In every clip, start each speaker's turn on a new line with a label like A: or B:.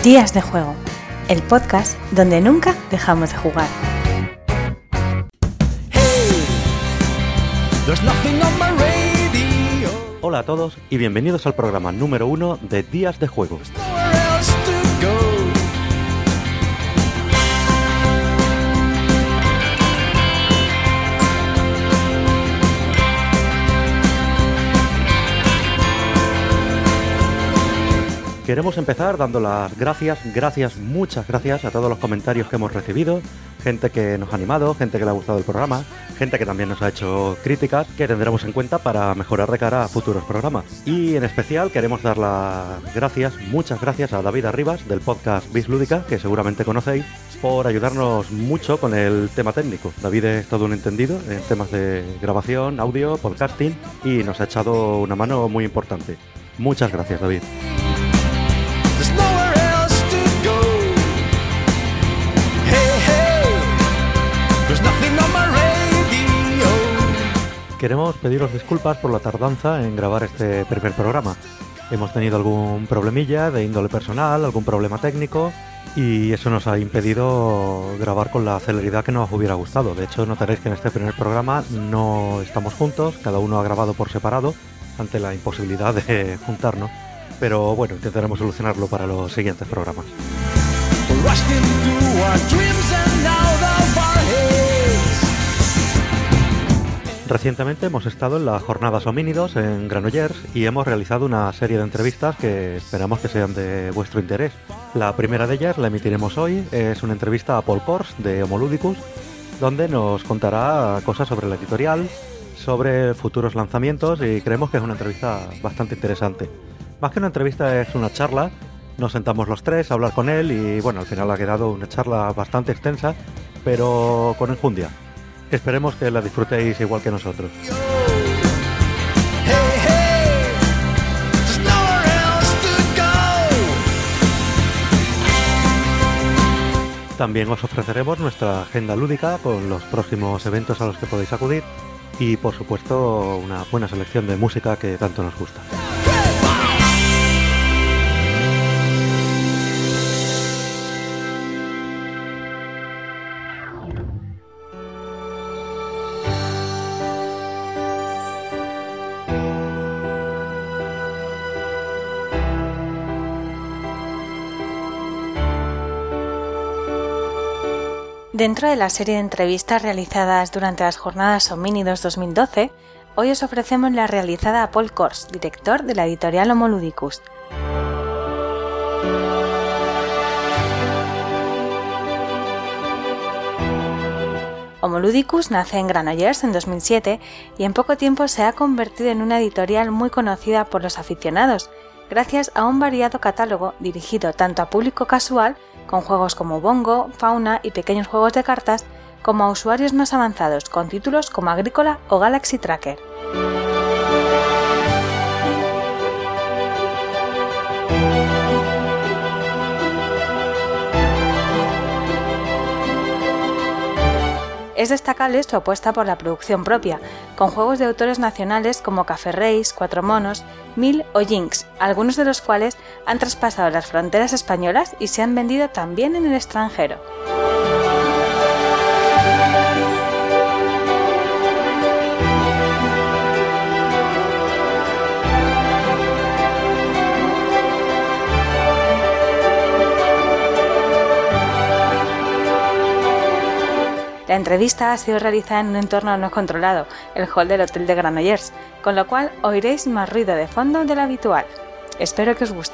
A: Días de Juego, el podcast donde nunca dejamos de jugar.
B: Hola a todos y bienvenidos al programa número 1 de Días de Juego. Queremos empezar dando las muchas gracias a todos los comentarios que hemos recibido, gente que nos ha animado, gente que le ha gustado el programa, gente que también nos ha hecho críticas que tendremos en cuenta para mejorar de cara a futuros programas. Y en especial queremos dar muchas gracias a David Arribas del podcast Bislúdica, que seguramente conocéis, por ayudarnos mucho con el tema técnico. David es todo un entendido en temas de grabación, audio, podcasting y nos ha echado una mano muy importante. Muchas gracias, David. Queremos pediros disculpas por la tardanza en grabar este primer programa. Hemos tenido algún problemilla de índole personal, algún problema técnico y eso nos ha impedido grabar con la celeridad que nos hubiera gustado. De hecho, notaréis que en este primer programa no estamos juntos, cada uno ha grabado por separado ante la imposibilidad de juntarnos. Pero bueno, intentaremos solucionarlo para los siguientes programas. Recientemente hemos estado en las jornadas Homínidos en Granollers y hemos realizado una serie de entrevistas que esperamos que sean de vuestro interés. La primera de ellas la emitiremos hoy, es una entrevista a Paul Kors de Homoludicus, donde nos contará cosas sobre la editorial, sobre futuros lanzamientos y creemos que es una entrevista bastante interesante. Más que una entrevista es una charla, nos sentamos los tres a hablar con él y bueno, al final ha quedado una charla bastante extensa, pero con enjundia. Esperemos que la disfrutéis igual que nosotros. También os ofreceremos nuestra agenda lúdica con los próximos eventos a los que podéis acudir y por supuesto una buena selección de música que tanto nos gusta.
A: Dentro de la serie de entrevistas realizadas durante las jornadas Homínidos 2012, hoy os ofrecemos la realizada a Paul Kors, director de la editorial Homoludicus. Homoludicus nace en Granollers en 2007 y en poco tiempo se ha convertido en una editorial muy conocida por los aficionados, gracias a un variado catálogo dirigido tanto a público casual, con juegos como Bongo, Fauna y pequeños juegos de cartas, como a usuarios más avanzados con títulos como Agrícola o Galaxy Tracker. Es destacable su apuesta por la producción propia, con juegos de autores nacionales como Café Reis, Cuatro Monos, Mil o Jinx, algunos de los cuales han traspasado las fronteras españolas y se han vendido también en el extranjero. La entrevista ha sido realizada en un entorno no controlado, el hall del Hotel de Granollers, con lo cual oiréis más ruido de fondo del habitual. Espero que os guste.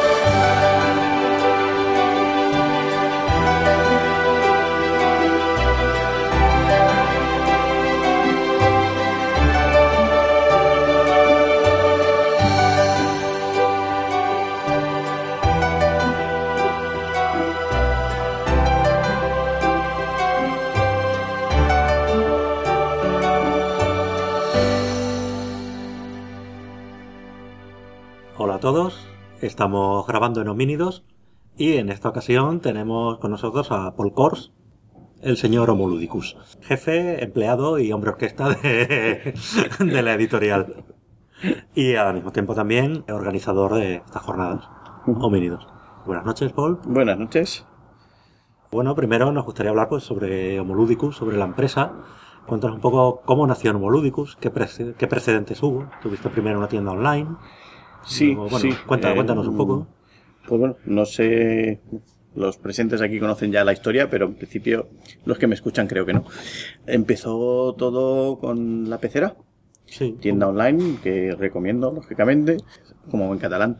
B: Hola a todos, estamos grabando en Homínidos y en esta ocasión tenemos con nosotros a Paul Kors, el señor Homoludicus, jefe, empleado y hombre orquesta de la editorial. Y al mismo tiempo también organizador de estas jornadas, Homínidos. Buenas noches, Paul.
C: Buenas noches.
B: Bueno, primero nos gustaría hablar pues sobre Homoludicus, sobre la empresa. Cuéntanos un poco cómo nació Homoludicus, qué precedentes hubo. Tuviste primero una tienda online.
C: Sí,
B: Luego, bueno,
C: sí.
B: Cuéntanos un poco.
C: Pues bueno, no sé, los presentes aquí conocen ya la historia, pero en principio los que me escuchan creo que no. Empezó todo con la pecera.
B: Sí.
C: Tienda online que recomiendo, lógicamente, como en catalán.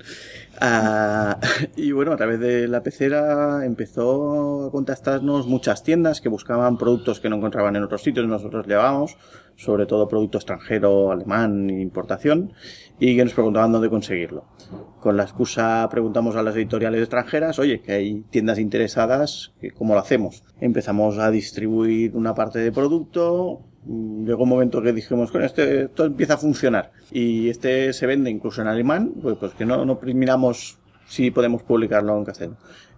C: Y bueno, a través de la pecera empezó a contactarnos muchas tiendas que buscaban productos que no encontraban en otros sitios. Nosotros llevábamos, sobre todo producto extranjero, alemán, importación, y que nos preguntaban dónde conseguirlo. Con la excusa preguntamos a las editoriales extranjeras, oye, que hay tiendas interesadas, ¿cómo lo hacemos? Empezamos a distribuir una parte de producto. Llegó un momento que dijimos, con esto empieza a funcionar y este se vende incluso en alemán, pues que no miramos si podemos publicarlo en castellano.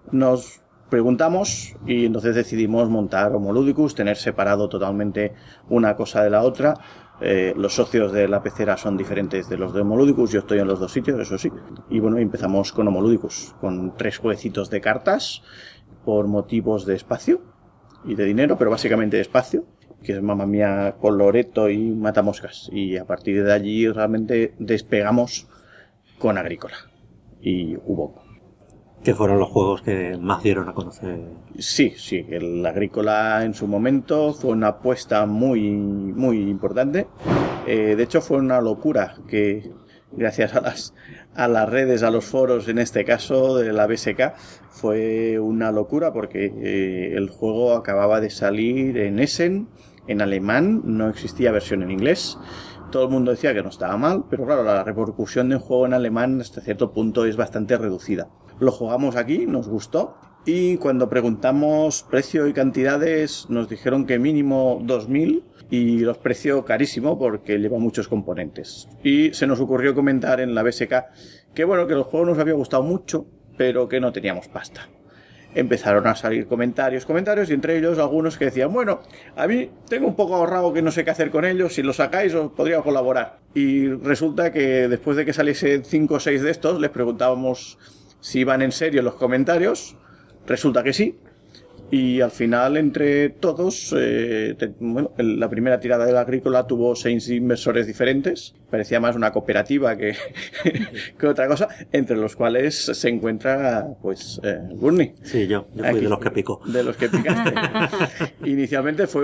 C: Nos preguntamos y entonces decidimos montar Homoludicus, tener separado totalmente una cosa de la otra. Los socios de la pecera son diferentes de los de Homoludicus, yo estoy en los dos sitios, eso sí. Y bueno, empezamos con Homoludicus, con 3 jueguecitos de cartas por motivos de espacio y de dinero, pero básicamente de espacio, que es Mamma Mía, Coloretto y Matamoscas. Y a partir de allí realmente despegamos con Agrícola y Hubo.
B: ¿Qué fueron los juegos que más dieron a conocer?
C: Sí, el Agrícola en su momento fue una apuesta muy, muy importante. De hecho fue una locura que gracias a las redes, a los foros, en este caso de la BSK, fue una locura porque el juego acababa de salir en Essen, en alemán, no existía versión en inglés. Todo el mundo decía que no estaba mal, pero claro, la repercusión de un juego en alemán hasta cierto punto es bastante reducida. Lo jugamos aquí, nos gustó, y cuando preguntamos precio y cantidades nos dijeron que mínimo 2.000 y los precios carísimo porque lleva muchos componentes. Y se nos ocurrió comentar en la BSK que bueno, que el juego nos había gustado mucho, pero que no teníamos pasta. Empezaron a salir comentarios y entre ellos algunos que decían, bueno, a mí tengo un poco ahorrado que no sé qué hacer con ellos, si lo sacáis os podría colaborar. Y resulta que después de que saliesen 5 o 6 de estos, les preguntábamos si iban en serio los comentarios, resulta que sí. Y al final, entre todos, la primera tirada de la Agrícola tuvo 6 inversores diferentes. Parecía más una cooperativa que otra cosa, entre los cuales se encuentra, Gurney.
B: Sí, yo fui
C: aquí,
B: de los que pico.
C: De los que picaste. Inicialmente fue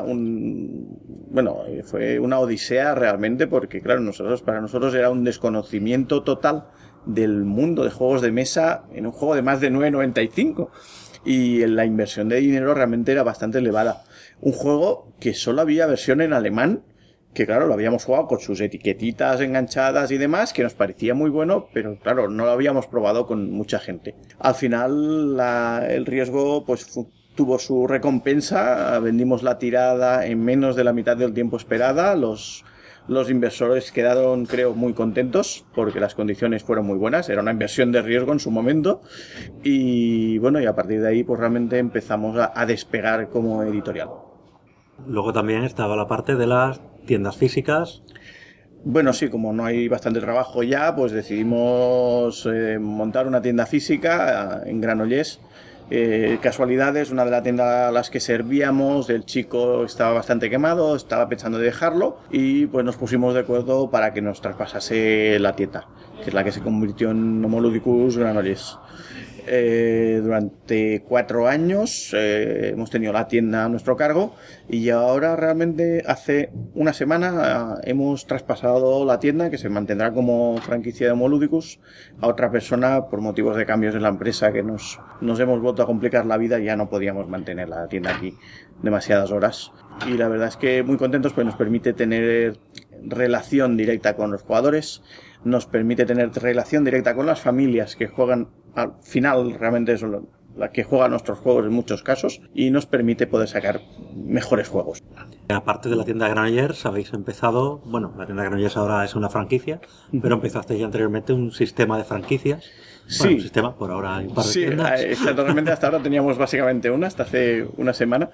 C: fue una odisea realmente, porque claro, para nosotros era un desconocimiento total del mundo de juegos de mesa en un juego de más de 9,95. Y la inversión de dinero realmente era bastante elevada. Un juego que solo había versión en alemán, que claro, lo habíamos jugado con sus etiquetitas enganchadas y demás, que nos parecía muy bueno, pero claro, no lo habíamos probado con mucha gente. Al final el riesgo tuvo su recompensa, vendimos la tirada en menos de la mitad del tiempo esperada, los inversores quedaron, creo, muy contentos porque las condiciones fueron muy buenas. Era una inversión de riesgo en su momento. Y bueno, y a partir de ahí pues realmente empezamos a despegar como editorial.
B: Luego también estaba la parte de las tiendas físicas.
C: Bueno, sí, como no hay bastante trabajo ya, pues decidimos montar una tienda física en Granollers. Casualidades, una de las tiendas a las que servíamos, el chico estaba bastante quemado, estaba pensando en dejarlo y pues nos pusimos de acuerdo para que nos traspasase la tienda, que es la que se convirtió en Homoludicus Granollers. Durante 4 años hemos tenido la tienda a nuestro cargo y ahora realmente hace una semana hemos traspasado la tienda, que se mantendrá como franquicia de Homoludicus, a otra persona por motivos de cambios en la empresa que nos hemos vuelto a complicar la vida y ya no podíamos mantener la tienda aquí demasiadas horas. Y la verdad es que muy contentos, pues nos permite tener relación directa con los jugadores, nos permite tener relación directa con las familias que juegan. Al final realmente son las que juegan nuestros juegos en muchos casos y nos permite poder sacar mejores juegos.
B: Aparte de la tienda de Granollers, habéis empezado, la tienda de Granollers ahora es una franquicia, pero empezasteis ya anteriormente un sistema de franquicias.
C: Sí.
B: Un sistema, por ahora hay un par de tiendas.
C: Sí, exactamente, hasta ahora teníamos básicamente una, hasta hace una semana.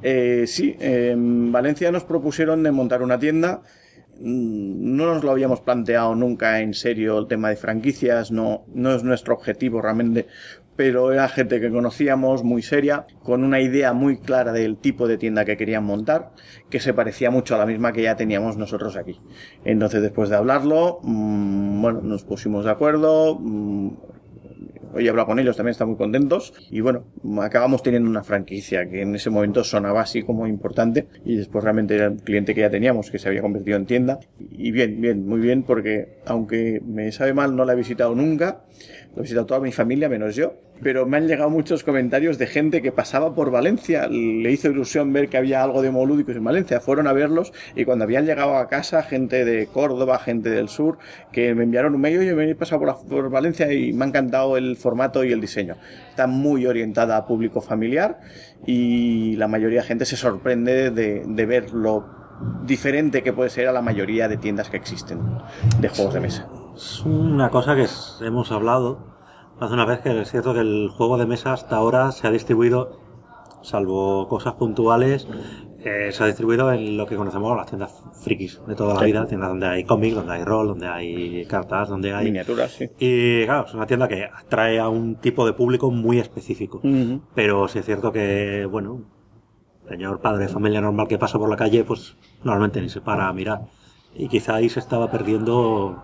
C: En Valencia nos propusieron de montar una tienda. No nos lo habíamos planteado nunca en serio el tema de franquicias, no es nuestro objetivo realmente, pero era gente que conocíamos, muy seria, con una idea muy clara del tipo de tienda que querían montar, que se parecía mucho a la misma que ya teníamos nosotros aquí. Entonces, después de hablarlo, bueno, nos pusimos de acuerdo. Hoy he hablado con ellos, también están muy contentos. Y bueno, acabamos teniendo una franquicia que en ese momento sonaba así como importante. Y después realmente era un cliente que ya teníamos, que se había convertido en tienda. Y bien, muy bien, porque aunque me sabe mal, no la he visitado nunca. Lo he visitado toda mi familia, menos yo. Pero me han llegado muchos comentarios de gente que pasaba por Valencia. Le hizo ilusión ver que había algo de homolúdicos en Valencia. Fueron a verlos y cuando habían llegado a casa, gente de Córdoba, gente del sur, que me enviaron un mail: oye, me he pasado por Valencia y me ha encantado el formato y el diseño. Está muy orientada a público familiar y la mayoría de gente se sorprende de ver lo diferente que puede ser a la mayoría de tiendas que existen de juegos de mesa.
B: Es una cosa que hemos hablado hace una vez, que es cierto que el juego de mesa hasta ahora se ha distribuido, salvo cosas puntuales, se ha distribuido en lo que conocemos las tiendas frikis de toda la vida, tiendas donde hay cómics, donde hay rol, donde hay cartas, donde hay
C: miniaturas, sí.
B: Y claro, es una tienda que atrae a un tipo de público muy específico. Pero sí es cierto que, bueno, señor padre de familia normal que pasa por la calle, pues normalmente ni se para a mirar. Y quizá ahí se estaba perdiendo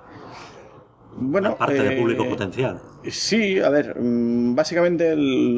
B: una parte de público potencial.
C: Sí, a ver, básicamente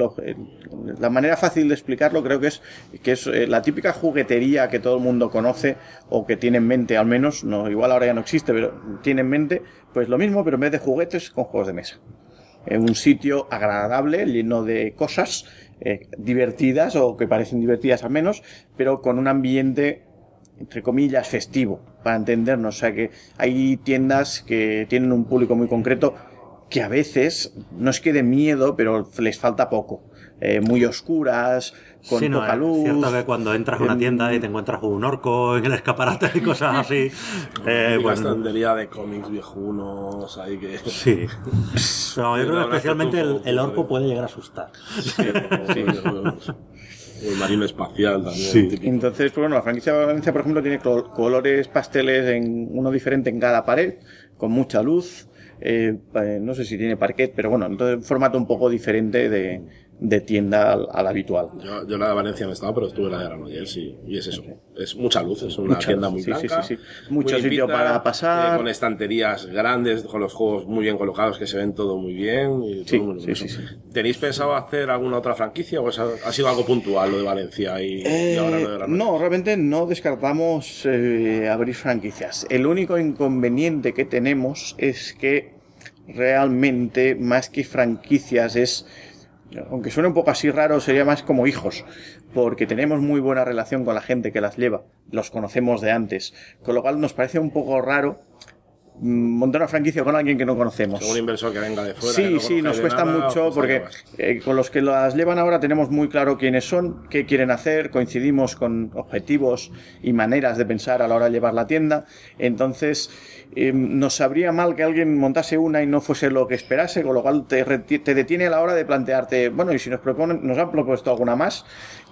C: la manera fácil de explicarlo creo que es la típica juguetería que todo el mundo conoce o que tiene en mente, al menos, no, igual ahora ya no existe, pero tiene en mente, pues lo mismo, pero en vez de juguetes, con juegos de mesa. En un sitio agradable, lleno de cosas divertidas o que parecen divertidas al menos, pero con un ambiente, entre comillas, festivo, para entendernos. O sea que hay tiendas que tienen un público muy concreto que a veces, no es que de miedo, pero les falta poco. Muy oscuras, con
B: sí,
C: poca luz.
B: Es cierto que cuando entras a una tienda y te encuentras un orco en el escaparate y cosas así.
D: Una estantería de cómics viejunos ahí que...
B: Sí. Pero yo creo que especialmente el orco puede llegar a asustar.
C: Sí.
D: El marino espacial también.
B: Sí.
C: Entonces, pues bueno, la franquicia de Valencia, por ejemplo, tiene colores pasteles, uno diferente en cada pared, con mucha luz. No sé si tiene parquet, pero bueno, entonces un formato un poco diferente de tienda al habitual.
D: Yo la de Valencia no he estado, pero estuve en la de Granollers y es eso. Es mucha luz, es una tienda muy blanca.
C: Sí. Mucho sitio para pasar.
D: Con estanterías grandes, con los juegos muy bien colocados, que se ven todo muy bien. Y todo muy
C: sí.
D: ¿Tenéis pensado hacer alguna otra franquicia o ha sido algo puntual lo de Valencia y ahora lo de Granollers?
C: No, realmente no descartamos abrir franquicias. El único inconveniente que tenemos es que realmente, más que franquicias, aunque suene un poco así raro, sería más como hijos, porque tenemos muy buena relación con la gente que las lleva, los conocemos de antes, con lo cual nos parece un poco raro montar una franquicia con alguien que no conocemos.
D: Un inversor que venga de fuera.
C: Sí, nos cuesta mucho porque con los que las llevan ahora tenemos muy claro quiénes son, qué quieren hacer, coincidimos con objetivos y maneras de pensar a la hora de llevar la tienda. Entonces nos sabría mal que alguien montase una y no fuese lo que esperase, con lo cual te detiene a la hora de plantearte, bueno, y si nos han propuesto alguna más.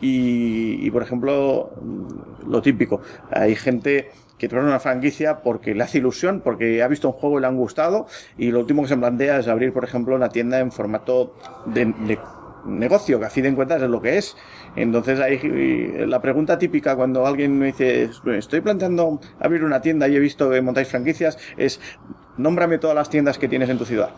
C: Y por ejemplo, lo típico, hay gente que trae una franquicia porque le hace ilusión, porque ha visto un juego y le han gustado, y lo último que se plantea es abrir, por ejemplo, una tienda en formato de negocio, que a fin de cuentas es lo que es. Entonces la pregunta típica cuando alguien me dice, estoy planteando abrir una tienda y he visto que montáis franquicias, es: nómbrame todas las tiendas que tienes en tu ciudad.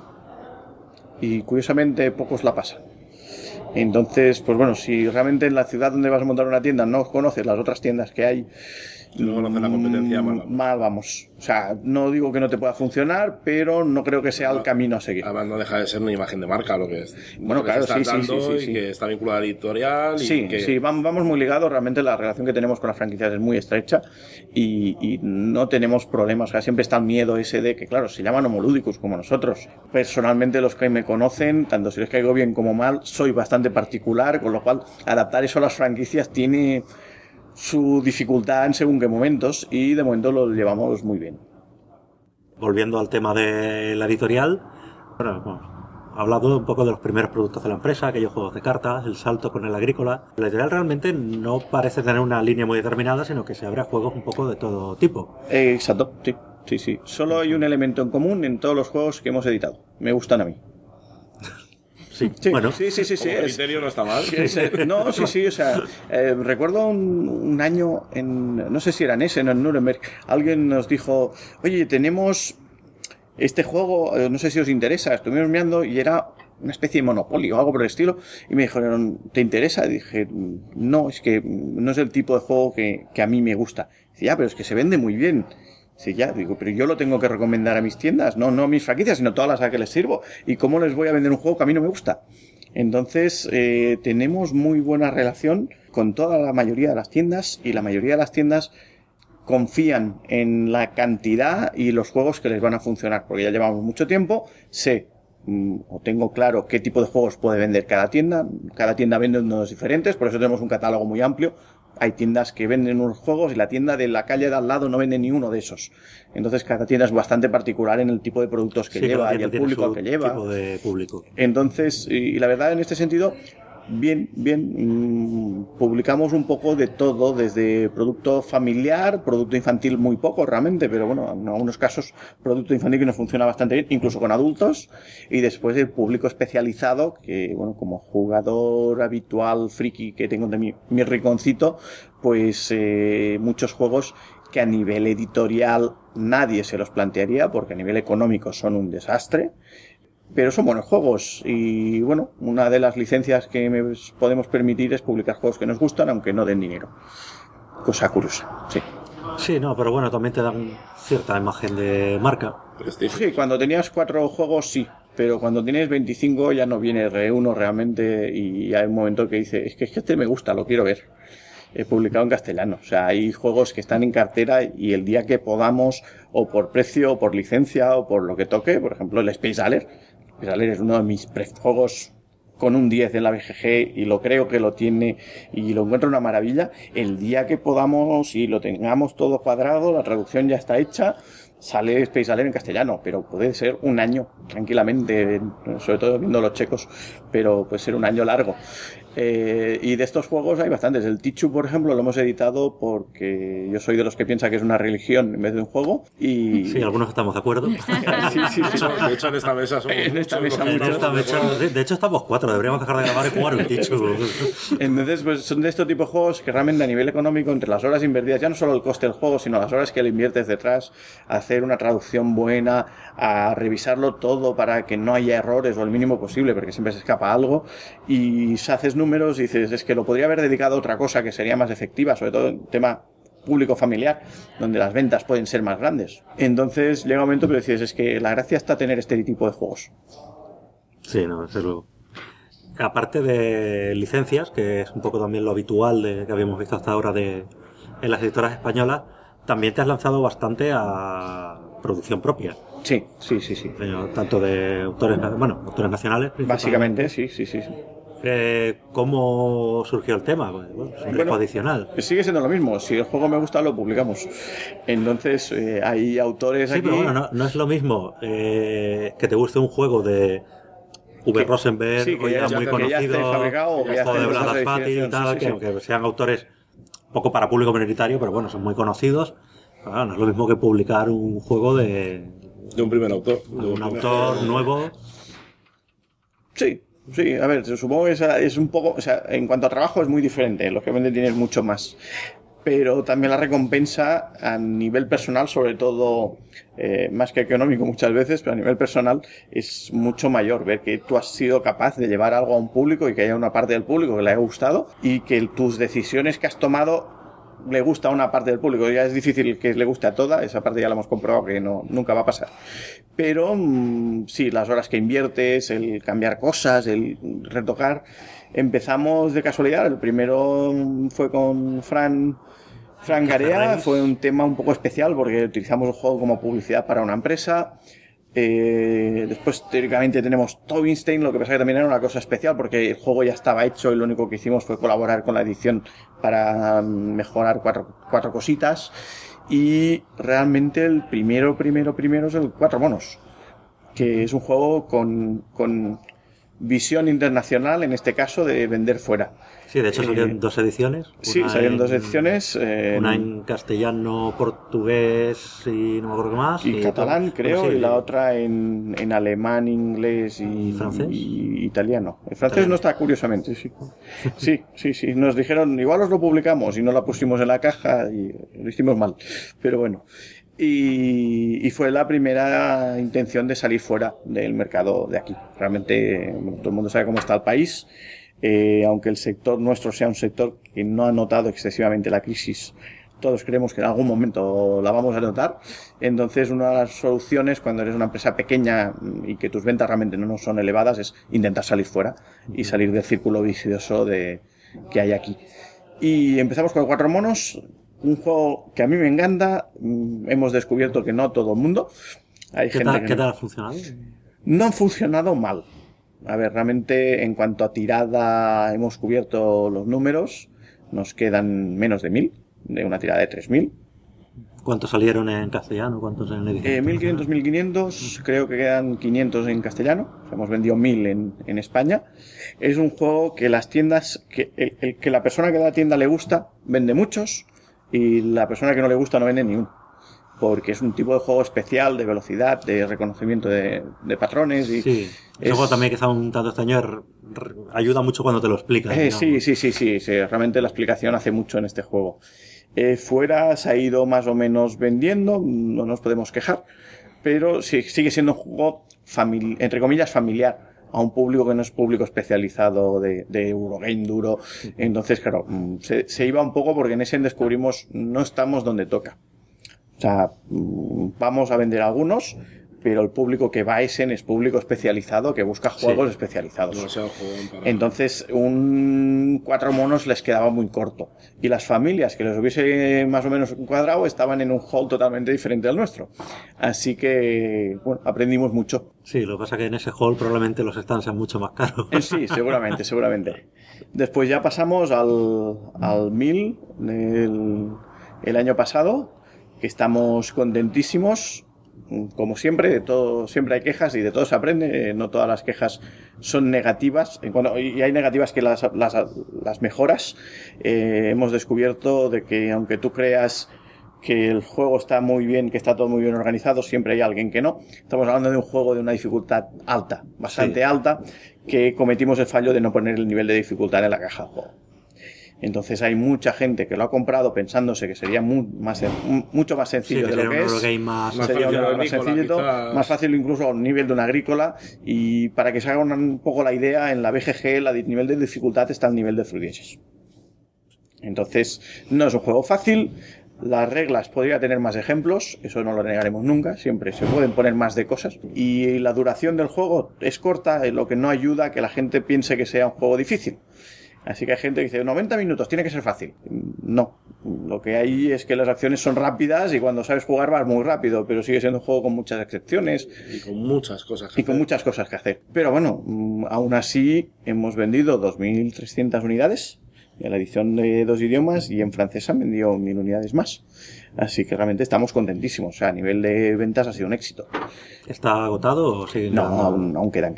C: Y curiosamente pocos la pasan. Entonces, pues bueno, si realmente en la ciudad donde vas a montar una tienda no conoces las otras tiendas que hay,
D: si no conoces la competencia,
C: mal vamos. O sea, no digo que no te pueda funcionar, pero no creo que sea el camino a seguir.
D: Además, no deja de ser una imagen de marca lo que es.
C: Bueno, claro, sí.
D: Y que está vinculada a la editorial.
C: Sí, vamos muy ligados. Realmente la relación que tenemos con las franquicias es muy estrecha y no tenemos problemas. O sea, siempre está el miedo ese de que, claro, se llaman homolúdicos como nosotros. Personalmente, los que me conocen, tanto si les caigo bien como mal, soy bastante particular, con lo cual adaptar eso a las franquicias tiene su dificultad en según qué momentos, y de momento lo llevamos muy bien.
B: Volviendo al tema de la editorial, bueno, he hablado un poco de los primeros productos de la empresa, aquellos juegos de cartas, el salto con el agrícola. La editorial realmente no parece tener una línea muy determinada, sino que se abre a juegos un poco de todo tipo.
C: Exacto, sí. Solo hay un elemento en común en todos los juegos que hemos editado. Me gustan a mí.
B: Sí,
C: Sí,
B: bueno,
C: sí.
D: Como criterio no está mal.
C: No, sí, o sea, recuerdo un año no sé si era en Essen o en Nuremberg, alguien nos dijo, oye, tenemos este juego, no sé si os interesa, estuvimos mirando y era una especie de Monopoly o algo por el estilo, y me dijeron, ¿te interesa? Y dije, no, es que no es el tipo de juego que a mí me gusta. Dice, ya, pero es que se vende muy bien. Sí, ya, digo, pero yo lo tengo que recomendar a mis tiendas, no mis franquicias, sino todas las a que les sirvo. ¿Y cómo les voy a vender un juego que a mí no me gusta? Entonces, tenemos muy buena relación con toda la mayoría de las tiendas, y la mayoría de las tiendas confían en la cantidad y los juegos que les van a funcionar, porque ya llevamos mucho tiempo, o tengo claro qué tipo de juegos puede vender cada tienda vende unos diferentes, por eso tenemos un catálogo muy amplio. Hay tiendas que venden unos juegos y la tienda de la calle de al lado no vende ni uno de esos. Entonces cada tienda es bastante particular en el tipo de productos que lleva y el público que lleva.
B: Tipo de público.
C: Entonces, y la verdad en este sentido, bien, publicamos un poco de todo, desde producto familiar, producto infantil muy poco realmente, pero bueno, en algunos casos producto infantil que nos funciona bastante bien, incluso con adultos, y después el público especializado, que bueno, como jugador habitual friki que tengo de mi rinconcito, pues muchos juegos que a nivel editorial nadie se los plantearía, porque a nivel económico son un desastre, pero son buenos juegos. Y bueno, una de las licencias que podemos permitir es publicar juegos que nos gustan, aunque no den dinero. Cosa curiosa, sí.
B: Sí, no, pero bueno, también te dan cierta imagen de marca.
C: Sí, cuando tenías 4 juegos sí, pero cuando tienes 25 ya no viene uno realmente, y hay un momento que dice, es que este me gusta, lo quiero ver. He publicado en castellano, o sea, hay juegos que están en cartera y el día que podamos, o por precio, o por licencia, o por lo que toque, por ejemplo el Space Alert es uno de mis juegos con un 10 en la BGG, y lo creo que lo tiene y lo encuentro una maravilla. El día que podamos y lo tengamos todo cuadrado, la traducción ya está hecha, sale Space Alert en castellano, pero puede ser un año tranquilamente, sobre todo viendo los checos, pero puede ser un año largo. Y de estos juegos hay bastantes. El Tichu, por ejemplo, lo hemos editado porque yo soy de los que piensa que es una religión en vez de un juego. Y
B: sí, algunos estamos de acuerdo.
C: Sí.
D: De hecho, en esta mesa somos
B: muchos. De hecho, estamos 4. Deberíamos dejar de grabar y jugar un Tichu.
C: Entonces, pues son de este tipo de juegos que realmente a nivel económico, entre las horas invertidas, ya no solo el coste del juego, sino las horas que le inviertes detrás, a hacer una traducción buena, a revisarlo todo para que no haya errores o el mínimo posible, porque siempre se escapa algo, y se haces números y dices, es que lo podría haber dedicado a otra cosa que sería más efectiva, sobre todo en tema público familiar, donde las ventas pueden ser más grandes. Entonces llega un momento que dices, es que la gracia está tener este tipo de juegos.
B: Sí, no, desde luego. Aparte de licencias, que es un poco también lo habitual que habíamos visto hasta ahora en las editoras españolas, también te has lanzado bastante a producción propia.
C: Sí.
B: Tanto de autores nacionales.
C: Básicamente, sí.
B: ¿Cómo surgió el tema? Bueno, es un riesgo adicional.
C: Sigue siendo lo mismo. Si el juego me gusta, lo publicamos. Entonces, hay autores aquí...
B: Sí, pero bueno, no es lo mismo que te guste un juego de V. Rosenberg,
C: que ya
B: muy conocido,
C: fabricado,
B: de Bladas Fátil y tal, que sean autores poco para público minoritario, pero bueno, son muy conocidos. Claro, no es lo mismo que publicar un juego de
D: un primer autor.
B: De un autor nuevo.
C: Sí, a ver, supongo que es un poco... O sea, en cuanto a trabajo es muy diferente. Lógicamente tienes mucho más. Pero también la recompensa a nivel personal, sobre todo, más que económico muchas veces, pero a nivel personal es mucho mayor. Ver que tú has sido capaz de llevar algo a un público y que haya una parte del público que le haya gustado y que tus decisiones que has tomado le gusta a una parte del público. Ya es difícil que le guste a toda, esa parte ya la hemos comprobado que nunca va a pasar. Pero sí, las horas que inviertes, el cambiar cosas, el retocar. Empezamos de casualidad, el primero fue con Fran Garea, fue un tema un poco especial porque utilizamos el juego como publicidad para una empresa. Después teóricamente tenemos Tobinstein, lo que pasa que también era una cosa especial porque el juego ya estaba hecho y lo único que hicimos fue colaborar con la edición para mejorar cuatro cositas. Y realmente el primero es el Cuatro Monos, que es un juego con visión internacional, en este caso, de vender fuera.
B: Sí, de hecho salieron 2 ediciones.
C: Sí, salieron 2 ediciones.
B: Una en castellano, portugués y no me acuerdo qué más.
C: Y catalán, creo, sí, y la otra en alemán, inglés y
B: francés.
C: Y italiano. El francés no está, curiosamente, sí. Sí. Nos dijeron, igual os lo publicamos y no la pusimos en la caja y lo hicimos mal. Pero bueno. Y fue la primera intención de salir fuera del mercado de aquí. Realmente, todo el mundo sabe cómo está el país. Aunque el sector nuestro sea un sector que no ha notado excesivamente la crisis, todos creemos que en algún momento la vamos a notar. Entonces, una de las soluciones cuando eres una empresa pequeña y que tus ventas realmente no son elevadas es intentar salir fuera y salir del círculo vicioso que hay aquí. Y empezamos con 4 monos, un juego que a mí me encanta. Hemos descubierto que no todo el mundo. Hay gente
B: ¿Qué tal ha funcionado?
C: No han funcionado mal. A ver, realmente en cuanto a tirada hemos cubierto los números, nos quedan menos de 1000, de una tirada de 3000.
B: ¿Cuántos salieron en castellano? ¿Cuántos en edición?
C: 1500, creo que quedan 500 en castellano. O sea, hemos vendido 1000 en España. Es un juego que las tiendas, que la persona que da la tienda le gusta, vende muchos, y la persona que no le gusta no vende ni uno. Porque es un tipo de juego especial, de velocidad, de reconocimiento de patrones. Y
B: sí, ese juego también quizá un tanto extraño, ayuda mucho cuando te lo explicas.
C: Sí, realmente la explicación hace mucho en este juego. Fuera se ha ido más o menos vendiendo, no nos podemos quejar, pero sí, sigue siendo un juego, entre comillas, familiar, a un público que no es público especializado de Eurogame duro. Entonces, claro, se iba un poco porque en ese descubrimos no estamos donde toca. O sea, vamos a vender algunos, pero el público que va a Essen es público especializado que busca juegos especializados. Entonces, 4 monos les quedaba muy corto. Y las familias que les hubiese más o menos cuadrado estaban en un hall totalmente diferente al nuestro. Así que, bueno, aprendimos mucho.
B: Sí, lo que pasa es que en ese hall probablemente los stands sean mucho más caros.
C: Sí, seguramente. Después ya pasamos al 1000 el año pasado, que estamos contentísimos. Como siempre, de todo siempre hay quejas y de todo se aprende. No todas las quejas son negativas. Y hay negativas que las mejoras. Hemos descubierto de que aunque tú creas que el juego está muy bien, que está todo muy bien organizado, siempre hay alguien que no. Estamos hablando de un juego de una dificultad alta, bastante alta, que cometimos el fallo de no poner el nivel de dificultad en la caja del juego. Entonces hay mucha gente que lo ha comprado pensándose que sería mucho más sencillo de lo que es.
B: Sería
C: un más sencillo, más fácil incluso a un nivel de una agrícola. Y para que se haga un poco la idea, en la BGG el nivel de dificultad está al nivel de Fruidesis. Entonces no es un juego fácil. Las reglas podría tener más ejemplos, eso no lo negaremos nunca, siempre se pueden poner más de cosas. Y la duración del juego es corta, lo que no ayuda a que la gente piense que sea un juego difícil. Así que hay gente que dice 90 minutos, tiene que ser fácil. No, lo que hay es que las acciones son rápidas y cuando sabes jugar vas muy rápido, pero sigue siendo un juego con muchas excepciones.
D: Y con muchas cosas
C: que hacer. Pero bueno, aún así hemos vendido 2.300 unidades en la edición de 2 idiomas y en francés han vendido 1.000 unidades más. Así que realmente estamos contentísimos. O sea, a nivel de ventas ha sido un éxito.
B: ¿Está agotado o sigue?
C: No, aún quedan.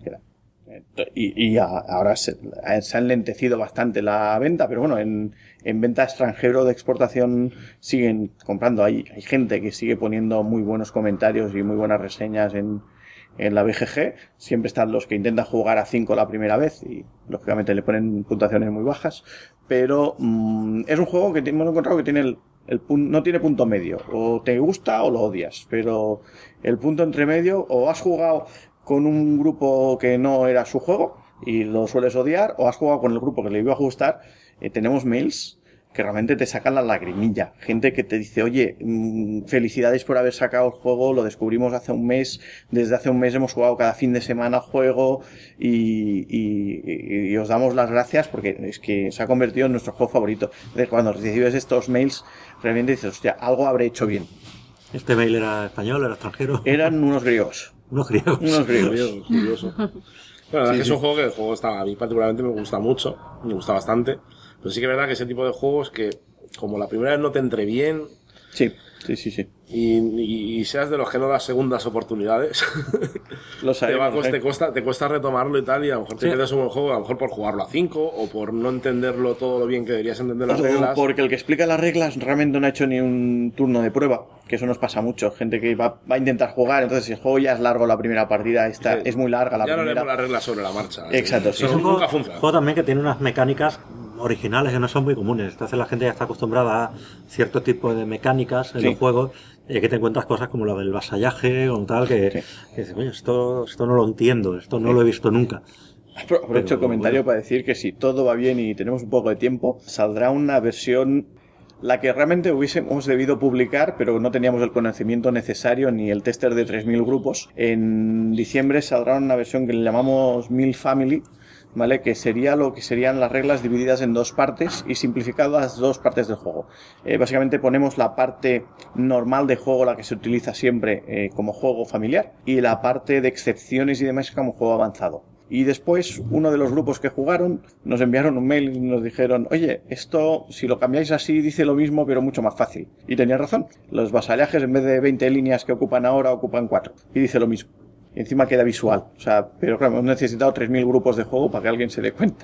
C: Y ahora se ha enlentecido bastante la venta, pero bueno, en venta extranjero de exportación siguen comprando. Hay gente que sigue poniendo muy buenos comentarios y muy buenas reseñas en la BGG. Siempre están los que intentan jugar a 5 la primera vez y lógicamente le ponen puntuaciones muy bajas, pero es un juego que hemos encontrado que tiene no tiene punto medio, o te gusta o lo odias, pero el punto entre medio, o has jugado con un grupo que no era su juego y lo sueles odiar, o has jugado con el grupo que le iba a gustar. Tenemos mails que realmente te sacan la lagrimilla, gente que te dice, oye, felicidades por haber sacado el juego, lo descubrimos hace un mes, desde hace un mes hemos jugado cada fin de semana al juego y os damos las gracias porque es que se ha convertido en nuestro juego favorito. Entonces, cuando recibes estos mails realmente dices, hostia, algo habré hecho bien.
B: ¿Este mail era español, era extranjero?
C: Eran unos griegos.
B: Unos griegos.
D: Curioso. Bueno, es un juego que a mí particularmente me gusta mucho, me gusta bastante, pero sí que es verdad que ese tipo de juegos que, como la primera vez no te entre bien,
C: Sí.
D: Y seas de los que no das segundas oportunidades,
C: Lo sabemos,
D: te cuesta retomarlo y tal, y a lo mejor te pierdes un buen juego, a lo mejor por jugarlo a 5 o por no entenderlo todo lo bien que deberías entender las reglas.
C: Porque el que explica las reglas realmente no ha hecho ni un turno de prueba, que eso nos pasa mucho. Gente que va a intentar jugar, entonces si el juego ya es largo la primera partida, es muy larga la primera.
D: Ya no leemos las reglas sobre la marcha.
C: Exacto, sí.
B: Es un
D: Nunca funciona.
B: juego también que tiene unas mecánicas originales que no son muy comunes. Entonces la gente ya está acostumbrada a cierto tipo de mecánicas en los juegos, y aquí te encuentras cosas como la del vasallaje o tal, que dices, oye, esto no lo entiendo, esto no lo he visto nunca.
C: Aprovecho el comentario para decir que si todo va bien y tenemos un poco de tiempo, saldrá una versión, la que realmente hubiésemos debido publicar, pero no teníamos el conocimiento necesario ni el tester de 3000 grupos. En diciembre saldrá una versión que le llamamos 1000 Family, ¿vale? Que sería lo que serían las reglas divididas en 2 partes y simplificadas 2 partes del juego. Básicamente ponemos la parte normal de juego, la que se utiliza siempre como juego familiar, y la parte de excepciones y demás como juego avanzado. Y después, uno de los grupos que jugaron nos enviaron un mail y nos dijeron, oye, esto, si lo cambiáis así, dice lo mismo, pero mucho más fácil. Y tenían razón. Los vasallajes, en vez de 20 líneas que ocupan ahora, ocupan 4. Y dice lo mismo. Y encima queda visual. O sea, pero claro, hemos necesitado 3000 grupos de juego para que alguien se dé cuenta.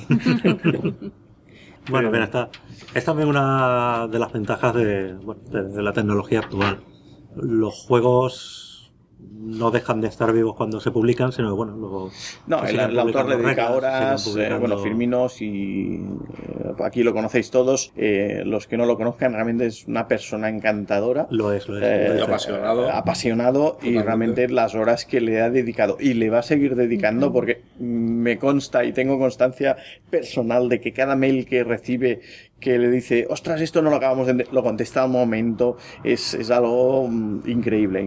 B: Bueno, bien, es también una de las ventajas de la tecnología actual. Los juegos no dejan de estar vivos cuando se publican, sino que luego...
C: No, el autor le dedica horas, Firmino, si aquí lo conocéis todos, los que no lo conozcan, realmente es una persona encantadora.
B: Lo es.
C: Apasionado y realmente las horas que le ha dedicado y le va a seguir dedicando, porque me consta y tengo constancia personal de que cada mail que recibe que le dice, ostras, esto no lo acabamos de... lo contesta al momento, es algo increíble.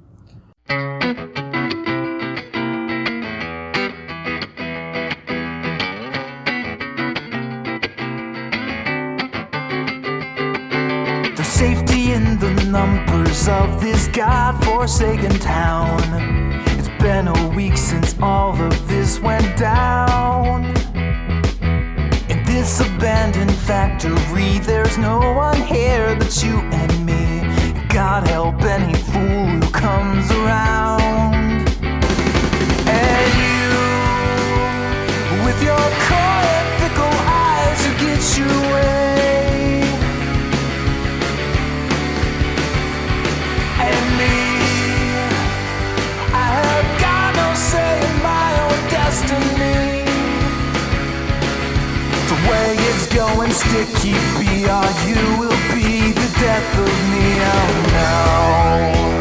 E: There's safety in the numbers of this God-forsaken town. It's been a week since all of this went down. In this abandoned factory, there's no one here but you and me. God help any fool who comes around. And you, with your coy and fickle eyes, who get your way. And me, I have got no say in my own destiny. The way it's going, sticky BRU will be the death of me. Oh no.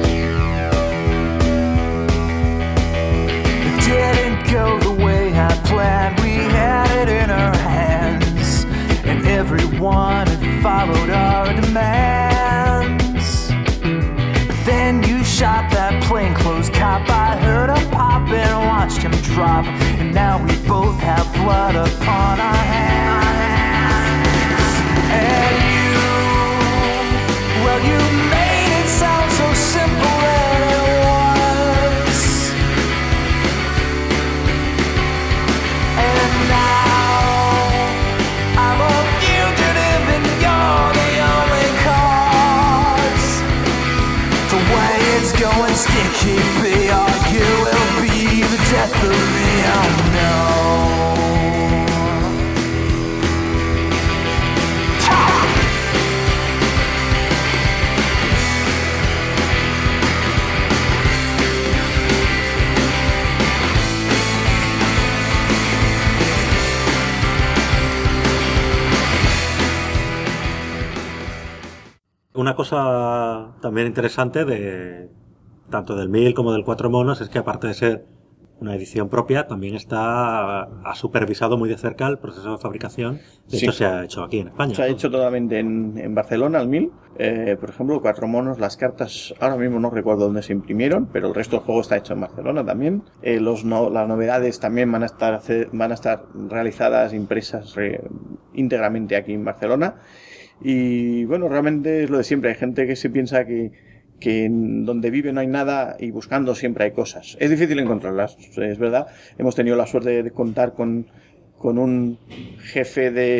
E: It didn't go the way I planned. We had it in our hands, and everyone had followed our demands. But then you shot that plainclothes cop. I heard him pop and watched him drop, and now we both have blood upon our hands. And well, you made it sound so simple and it was. And now I'm a fugitive and you're the only cause. The way it's going, sticky BRU will be the death of me. Oh no.
B: Una cosa también interesante de tanto del 1000 como del 4 monos es que, aparte de ser una edición propia, también ha supervisado muy de cerca el proceso de fabricación. De hecho, se ha hecho aquí en España.
C: Se ha hecho totalmente en Barcelona, el 1000. Por ejemplo, 4 monos, las cartas, ahora mismo no recuerdo dónde se imprimieron, pero el resto del juego está hecho en Barcelona también. Las novedades también van a estar realizadas, impresas íntegramente aquí en Barcelona. Y bueno, realmente es lo de siempre. Hay gente que se piensa que en donde vive no hay nada y buscando siempre hay cosas. Es difícil encontrarlas, es verdad. Hemos tenido la suerte de contar con un jefe de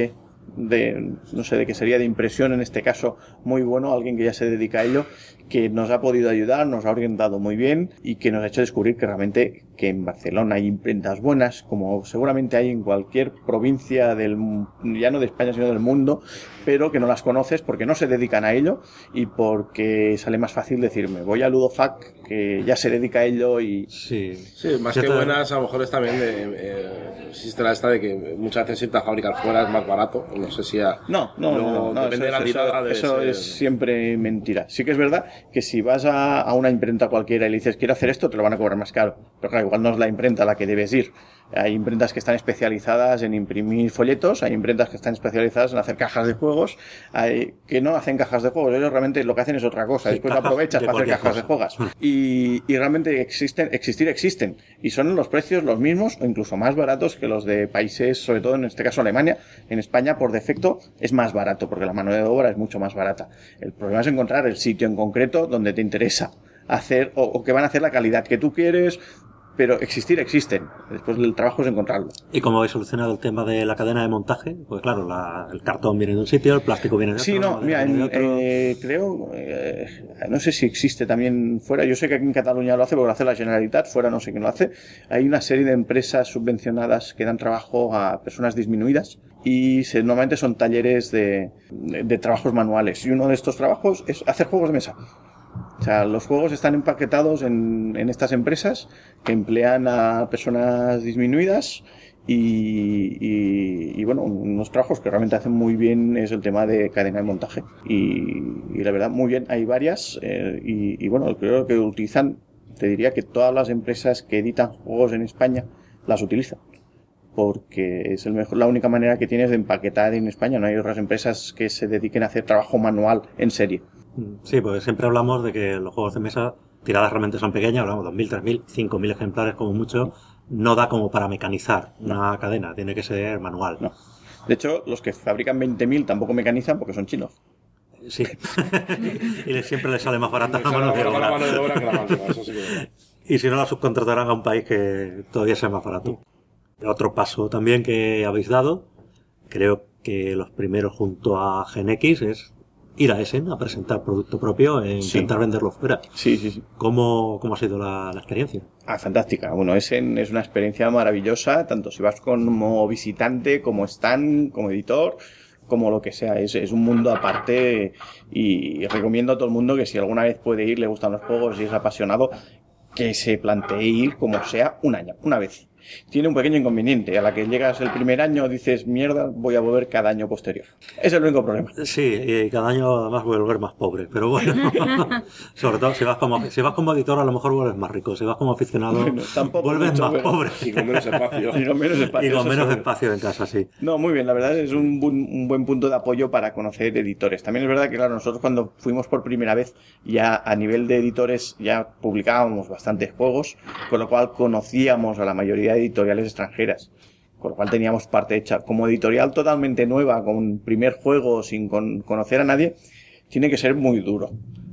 C: no sé, de que sería de impresión en este caso muy bueno, alguien que ya se dedica a ello, que nos ha podido ayudar, nos ha orientado muy bien y que nos ha hecho descubrir que realmente que en Barcelona hay imprentas buenas, como seguramente hay en cualquier provincia ya no de España sino del mundo, pero que no las conoces porque no se dedican a ello y porque sale más fácil decirme voy a Ludofac, que ya se dedica a ello y...
D: Sí, más que buenas, a lo mejor es también existe la esta de que muchas veces irte a fabricar fuera es más barato. No sé si
C: No,
D: depende de la tirada.
C: Eso es siempre mentira. Sí que es verdad que si vas a una imprenta cualquiera y le dices quiero hacer esto, te lo van a cobrar más caro. Pero claro, igual no es la imprenta a la que debes ir. Hay imprentas que están especializadas en imprimir folletos, hay imprentas que están especializadas en hacer cajas de juegos, hay que no hacen cajas de juegos, ellos realmente lo que hacen es otra cosa, sí, después aprovechas para hacer cajas de juegos. Y realmente existen, y son los precios los mismos o incluso más baratos que los de países, sobre todo en este caso Alemania. En España por defecto es más barato porque la mano de obra es mucho más barata. El problema es encontrar el sitio en concreto donde te interesa hacer o que van a hacer la calidad que tú quieres. Pero existen. Después el trabajo es encontrarlo.
F: ¿Y cómo habéis solucionado el tema de la cadena de montaje? Pues claro, el cartón viene de un sitio, el plástico viene de otro.
C: Sí, no, mira, creo, no sé si existe también fuera. Yo sé que aquí en Cataluña lo hace porque lo hace la Generalitat, fuera no sé quién lo hace. Hay una serie de empresas subvencionadas que dan trabajo a personas disminuidas y normalmente son talleres de trabajos manuales. Y uno de estos trabajos es hacer juegos de mesa. O sea, los juegos están empaquetados en estas empresas que emplean a personas disminuidas y bueno, unos trabajos que realmente hacen muy bien es el tema de cadena de montaje. Y la verdad, muy bien, hay varias y bueno, creo que utilizan, te diría que todas las empresas que editan juegos en España las utilizan. Porque es la única manera que tienes de empaquetar en España. No hay otras empresas que se dediquen a hacer trabajo manual en serie.
F: Sí, porque siempre hablamos de que los juegos de mesa, tiradas realmente son pequeñas, hablamos 2.000, 3.000, 5.000 ejemplares como mucho, no da como para mecanizar una cadena, tiene que ser manual.
C: No. De hecho, los que fabrican 20.000 tampoco mecanizan porque son chinos.
F: Sí, y siempre les sale más barata la mano de obra que la máquina, eso sí que... Y si no, la subcontratarán a un país que todavía sea más barato. Otro paso también que habéis dado, creo que los primeros junto a GenX, es ir a Essen a presentar producto propio e intentar venderlo fuera.
C: Sí.
F: ¿Cómo ha sido la experiencia?
C: Fantástica. Bueno, Essen es una experiencia maravillosa, tanto si vas como visitante, como stand, como editor, como lo que sea. Es un mundo aparte y recomiendo a todo el mundo que si alguna vez puede ir, le gustan los juegos y es apasionado, que se plantee ir como sea una vez. Tiene un pequeño inconveniente. A la que llegas el primer año dices, mierda, voy a volver cada año posterior. Ese es el único problema.
F: Sí, y cada año además voy a volver más pobre. Pero bueno, sobre todo si vas como editor a lo mejor vuelves más rico. Si vas como aficionado vuelves más pobre.
D: Y con menos espacio.
C: Y con menos
F: espacio en casa, sí.
C: No, muy bien. La verdad es un buen punto de apoyo para conocer editores. También es verdad que, claro, nosotros cuando fuimos por primera vez ya a nivel de editores ya publicábamos bastantes juegos, con lo cual conocíamos a la mayoría de editoriales extranjeras, con lo cual teníamos parte hecha. Como editorial totalmente nueva, con un primer juego sin conocer a nadie, tiene que ser muy duro,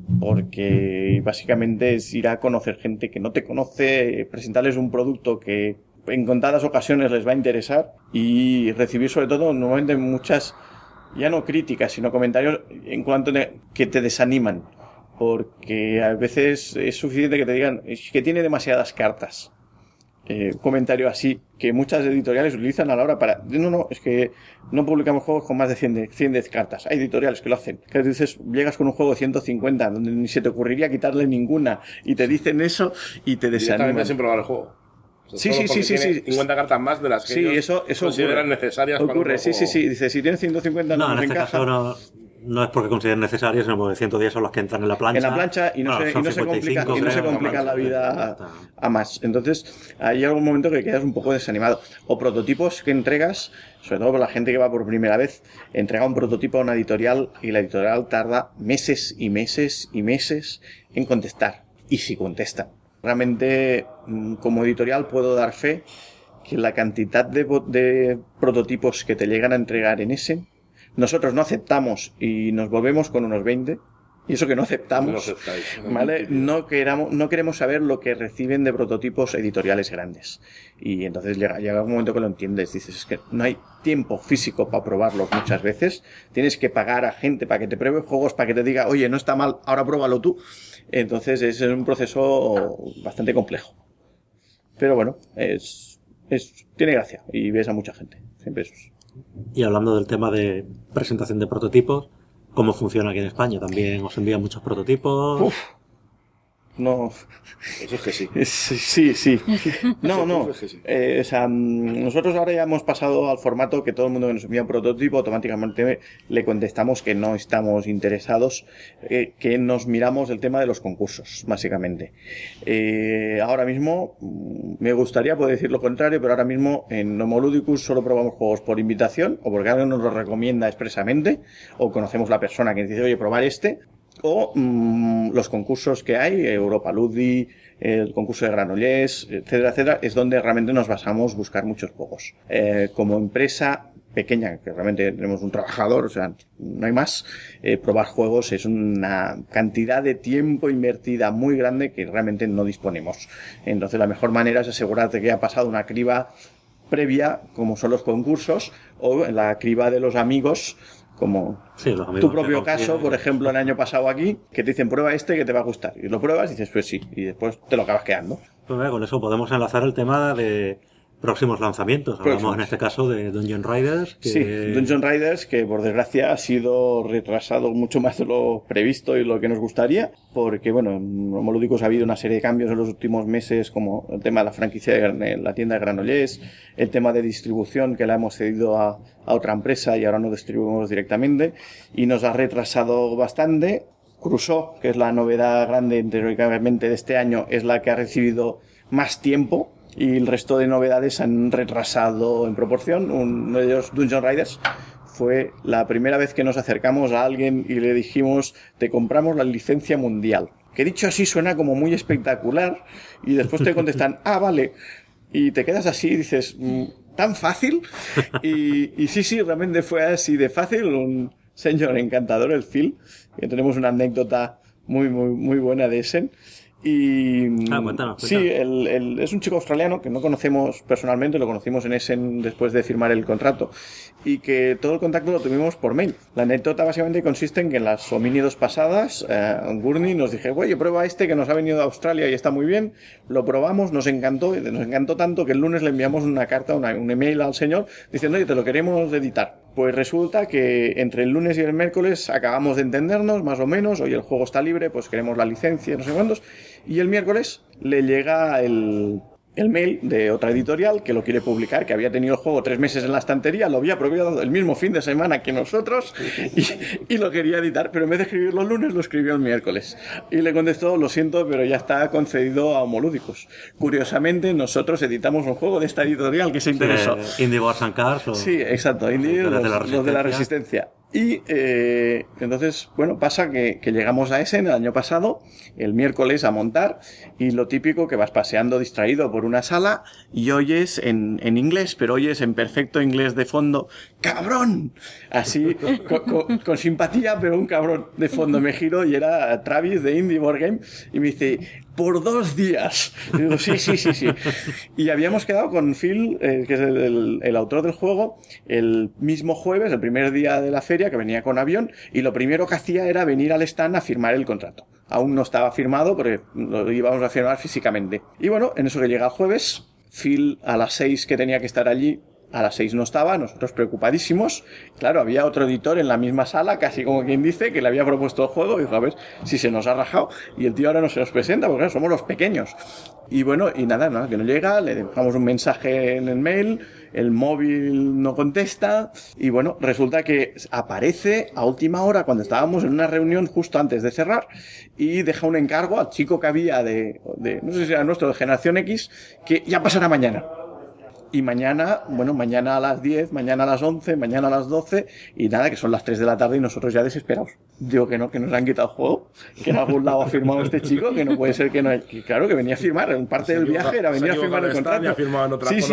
C: porque básicamente es ir a conocer gente que no te conoce, presentarles un producto que en contadas ocasiones les va a interesar y recibir sobre todo normalmente muchas, ya no críticas, sino comentarios en cuanto que te desaniman, porque a veces es suficiente que te digan es que tiene demasiadas cartas. Comentario así, que muchas editoriales utilizan a la hora para... No, es que no publicamos juegos con más de 100 cartas. Hay editoriales que lo hacen. Que dices, llegas con un juego de 150, donde ni se te ocurriría quitarle ninguna, y te dicen eso, y te desaniman.
D: Sin probar el juego.
C: O sea, sí.
D: 50 cartas más de las que
C: eso
D: consideran necesarias para un juego.
C: Sí. Dice, si tienes 150
F: no en este caso no es porque consideren necesarias, sino porque 110 son los que entran en la plancha.
C: En la plancha y no se complica la vida a más. Entonces, hay algún momento que quedas un poco desanimado. O prototipos que entregas, sobre todo para la gente que va por primera vez, entrega un prototipo a una editorial y la editorial tarda meses y meses y meses en contestar. Y si contestan. Realmente, como editorial, puedo dar fe que la cantidad de prototipos que te llegan a entregar en ese, nosotros no aceptamos y nos volvemos con unos 20 Y eso que no aceptamos, ¿vale? No queremos saber lo que reciben de prototipos editoriales grandes. Y entonces llega un momento que lo entiendes. Dices, es que no hay tiempo físico para probarlos muchas veces. Tienes que pagar a gente para que te pruebe juegos, para que te diga, oye, no está mal, ahora pruébalo tú. Entonces es un proceso bastante complejo. Pero bueno, tiene gracia y ves a mucha gente. Siempre eso.
F: Y hablando del tema de presentación de prototipos, ¿cómo funciona aquí en España? ¿También os envían muchos prototipos?
C: Uf, no.
D: Eso es que sí.
C: Sí. No. O sea, nosotros ahora ya hemos pasado al formato que todo el mundo que nos envía un prototipo automáticamente le contestamos que no estamos interesados, que nos miramos el tema de los concursos, básicamente. Ahora mismo, me gustaría poder decir lo contrario, pero ahora mismo en Homoludicus solo probamos juegos por invitación, o porque alguien nos lo recomienda expresamente, o conocemos la persona que dice, oye, probar este, o los concursos que hay, Europa Ludi, el concurso de Granollers, etcétera, es donde realmente nos basamos buscar muchos juegos. Como empresa pequeña, que realmente tenemos un trabajador, o sea, no hay más, probar juegos es una cantidad de tiempo invertida muy grande que realmente no disponemos. Entonces la mejor manera es asegurarte que ha pasado una criba previa, como son los concursos, o la criba de los amigos, como tu propio caso, por ejemplo, el año pasado aquí, que te dicen prueba este que te va a gustar, y lo pruebas y dices pues sí, y después te lo acabas quedando.
F: Pues con eso podemos enlazar el tema de próximos lanzamientos. Hablamos en este caso de Dungeon Riders.
C: Sí, Dungeon Riders, que por desgracia ha sido retrasado mucho más de lo previsto y lo que nos gustaría, porque bueno, en Homoludicus ha habido una serie de cambios en los últimos meses, como el tema de la franquicia de la tienda de Granollers, el tema de distribución que la hemos cedido a otra empresa y ahora no distribuimos directamente, y nos ha retrasado bastante. Crusoe, que es la novedad grande teóricamente de este año, es la que ha recibido más tiempo, y el resto de novedades han retrasado en proporción. Uno de ellos, Dungeon Riders, fue la primera vez que nos acercamos a alguien y le dijimos, te compramos la licencia mundial. Que dicho así suena como muy espectacular, y después te contestan, vale, y te quedas así y dices, ¿tan fácil? Y sí, realmente fue así de fácil. Un señor encantador, el Phil, que tenemos una anécdota muy buena de ese. Y
F: cuéntanos.
C: Sí, es un chico australiano que no conocemos personalmente, lo conocimos en Essen después de firmar el contrato, y que todo el contacto lo tuvimos por mail. La anécdota básicamente consiste en que en las homínidos pasadas Gurney nos dije, oye, prueba este que nos ha venido de Australia y está muy bien. Lo probamos, nos encantó tanto que el lunes le enviamos una carta, un email al señor diciendo, oye, te lo queremos editar. Pues resulta que entre el lunes y el miércoles acabamos de entendernos, más o menos, oye, el juego está libre, pues queremos la licencia, no sé cuántos, y el miércoles le llega el mail de otra editorial que lo quiere publicar, que había tenido el juego 3 meses en la estantería, lo había probado el mismo fin de semana que nosotros y lo quería editar, pero en vez de escribirlo el lunes lo escribió el miércoles, y le contestó, lo siento, pero ya está concedido a Homoludicus. Curiosamente nosotros editamos un juego de esta editorial que se interesó.
F: Indie Wars and Cars.
C: Sí, exacto, Indie, los de la Resistencia. Y entonces, bueno, pasa que llegamos a Essen el año pasado, el miércoles, a montar, y lo típico que vas paseando distraído por una sala y oyes en inglés, pero oyes en perfecto inglés de fondo, ¡cabrón! Así, con simpatía, pero un cabrón de fondo. Me giro y era Travis de Indie Board Game y me dice, por 2 días. Y digo, sí. Y habíamos quedado con Phil, que es el autor del juego, el mismo jueves, el primer día de la feria, que venía con avión, y lo primero que hacía era venir al stand a firmar el contrato. Aún no estaba firmado, pero lo íbamos a firmar físicamente. Y bueno, en eso que llega el jueves, Phil a las 6 que tenía que estar allí, a las 6 no estaba, nosotros preocupadísimos. Claro, había otro editor en la misma sala, casi como quien dice, que le había propuesto el juego, y dijo, a ver si se nos ha rajado, y el tío ahora no se nos presenta, porque claro, somos los pequeños. Y bueno, y nada, que no llega, le dejamos un mensaje en el mail, el móvil no contesta, y bueno, resulta que aparece a última hora cuando estábamos en una reunión justo antes de cerrar, y deja un encargo al chico que había de no sé si era nuestro, de Generación X, que ya pasará mañana. Y mañana a las 10, mañana a las 11, mañana a las 12, y nada, que son las 3 de la tarde y nosotros ya desesperados. Digo que no, que nos han quitado el juego, que en algún lado ha firmado este chico, que no puede ser que no... Que claro, que venía a firmar, en parte del viaje era venir a firmar el contrato.
D: Se ha firmado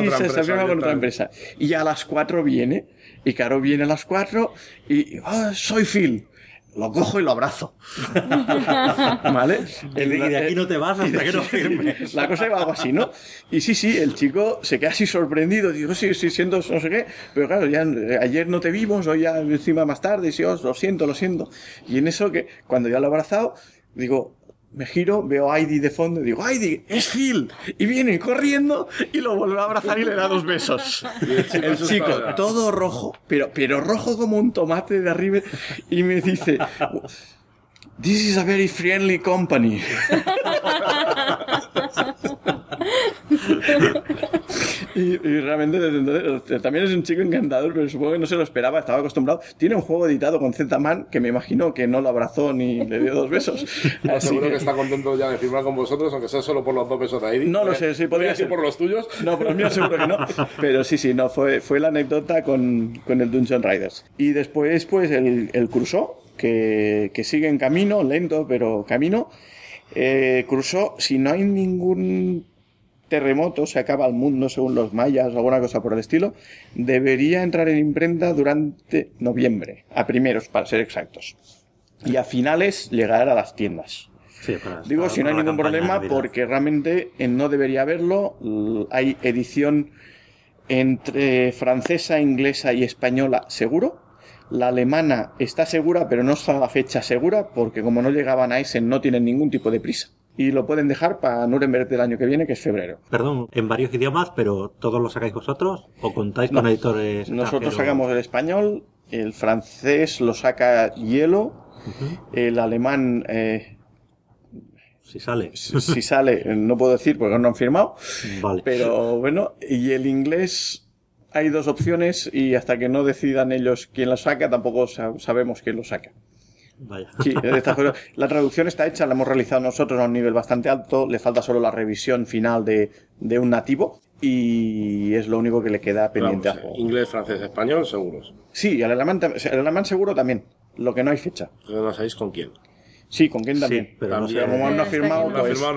C: con otra empresa. Y a las 4 viene, y claro, viene a las 4, y soy Phil. lo cojo y lo abrazo. ¿Vale?
F: Y de aquí no te vas hasta que no firmes.
C: La cosa iba algo así, ¿no? Y sí, el chico se queda así sorprendido. Digo, sí, siento no sé qué. Pero claro, ya ayer no te vimos, hoy ya encima más tarde. Y sí, lo siento. Y en eso, que cuando ya lo he abrazado, digo... Me giro, veo a Heidi de fondo y digo, ¡Heidi, es Phil! Y viene corriendo y lo vuelve a abrazar y le da 2 besos. El chico todo rojo, pero rojo como un tomate de arriba, y me dice, "This is a very friendly company." Y realmente desde entonces también es un chico encantador, pero supongo que no se lo esperaba, estaba acostumbrado. Tiene un juego editado con Z-Man que me imagino que no lo abrazó ni le dio 2 besos.
D: Seguro que está contento ya de firmar con vosotros, aunque sea solo por los 2 besos de Heidi.
C: No lo sé, sí, podría ser
D: por los tuyos.
C: No, por los míos seguro que no. Pero sí, no, fue la anécdota con el Dungeon Riders. Y después, pues, el Crusoe, que sigue en camino, lento, pero camino. Crusoe, si no hay ningún terremoto, se acaba el mundo según los mayas o alguna cosa por el estilo, debería entrar en imprenta durante noviembre, a primeros para ser exactos, y a finales llegar a las tiendas.
F: Sí,
C: digo, si no hay ningún problema, porque realmente no debería haberlo. Hay edición entre francesa, inglesa y española seguro. La alemana está segura, pero no está a la fecha segura, porque como no llegaban a Essen no tienen ningún tipo de prisa. Y lo pueden dejar para Nuremberg del año que viene, que es febrero.
F: Perdón, en varios idiomas, pero ¿todos lo sacáis vosotros? ¿O contáis con editores?
C: Nosotros sacamos el español, el francés lo saca Hielo, el alemán...
F: si sale.
C: Si sale, no puedo decir porque no han firmado.
F: Vale.
C: Pero bueno, y el inglés hay 2 opciones y hasta que no decidan ellos quién lo saca, tampoco sabemos quién lo saca.
F: Vaya.
C: Sí, la traducción está hecha, la hemos realizado nosotros a un nivel bastante alto, le falta solo la revisión final de un nativo y es lo único que le queda pendiente al juego.
D: Inglés, francés, español, seguros.
C: Sí, el alemán seguro también, lo que no hay fecha.
D: Pero no sabéis con quién.
C: Sí, ¿con quién también?
F: Sí, pero
C: también, como no ha firmado,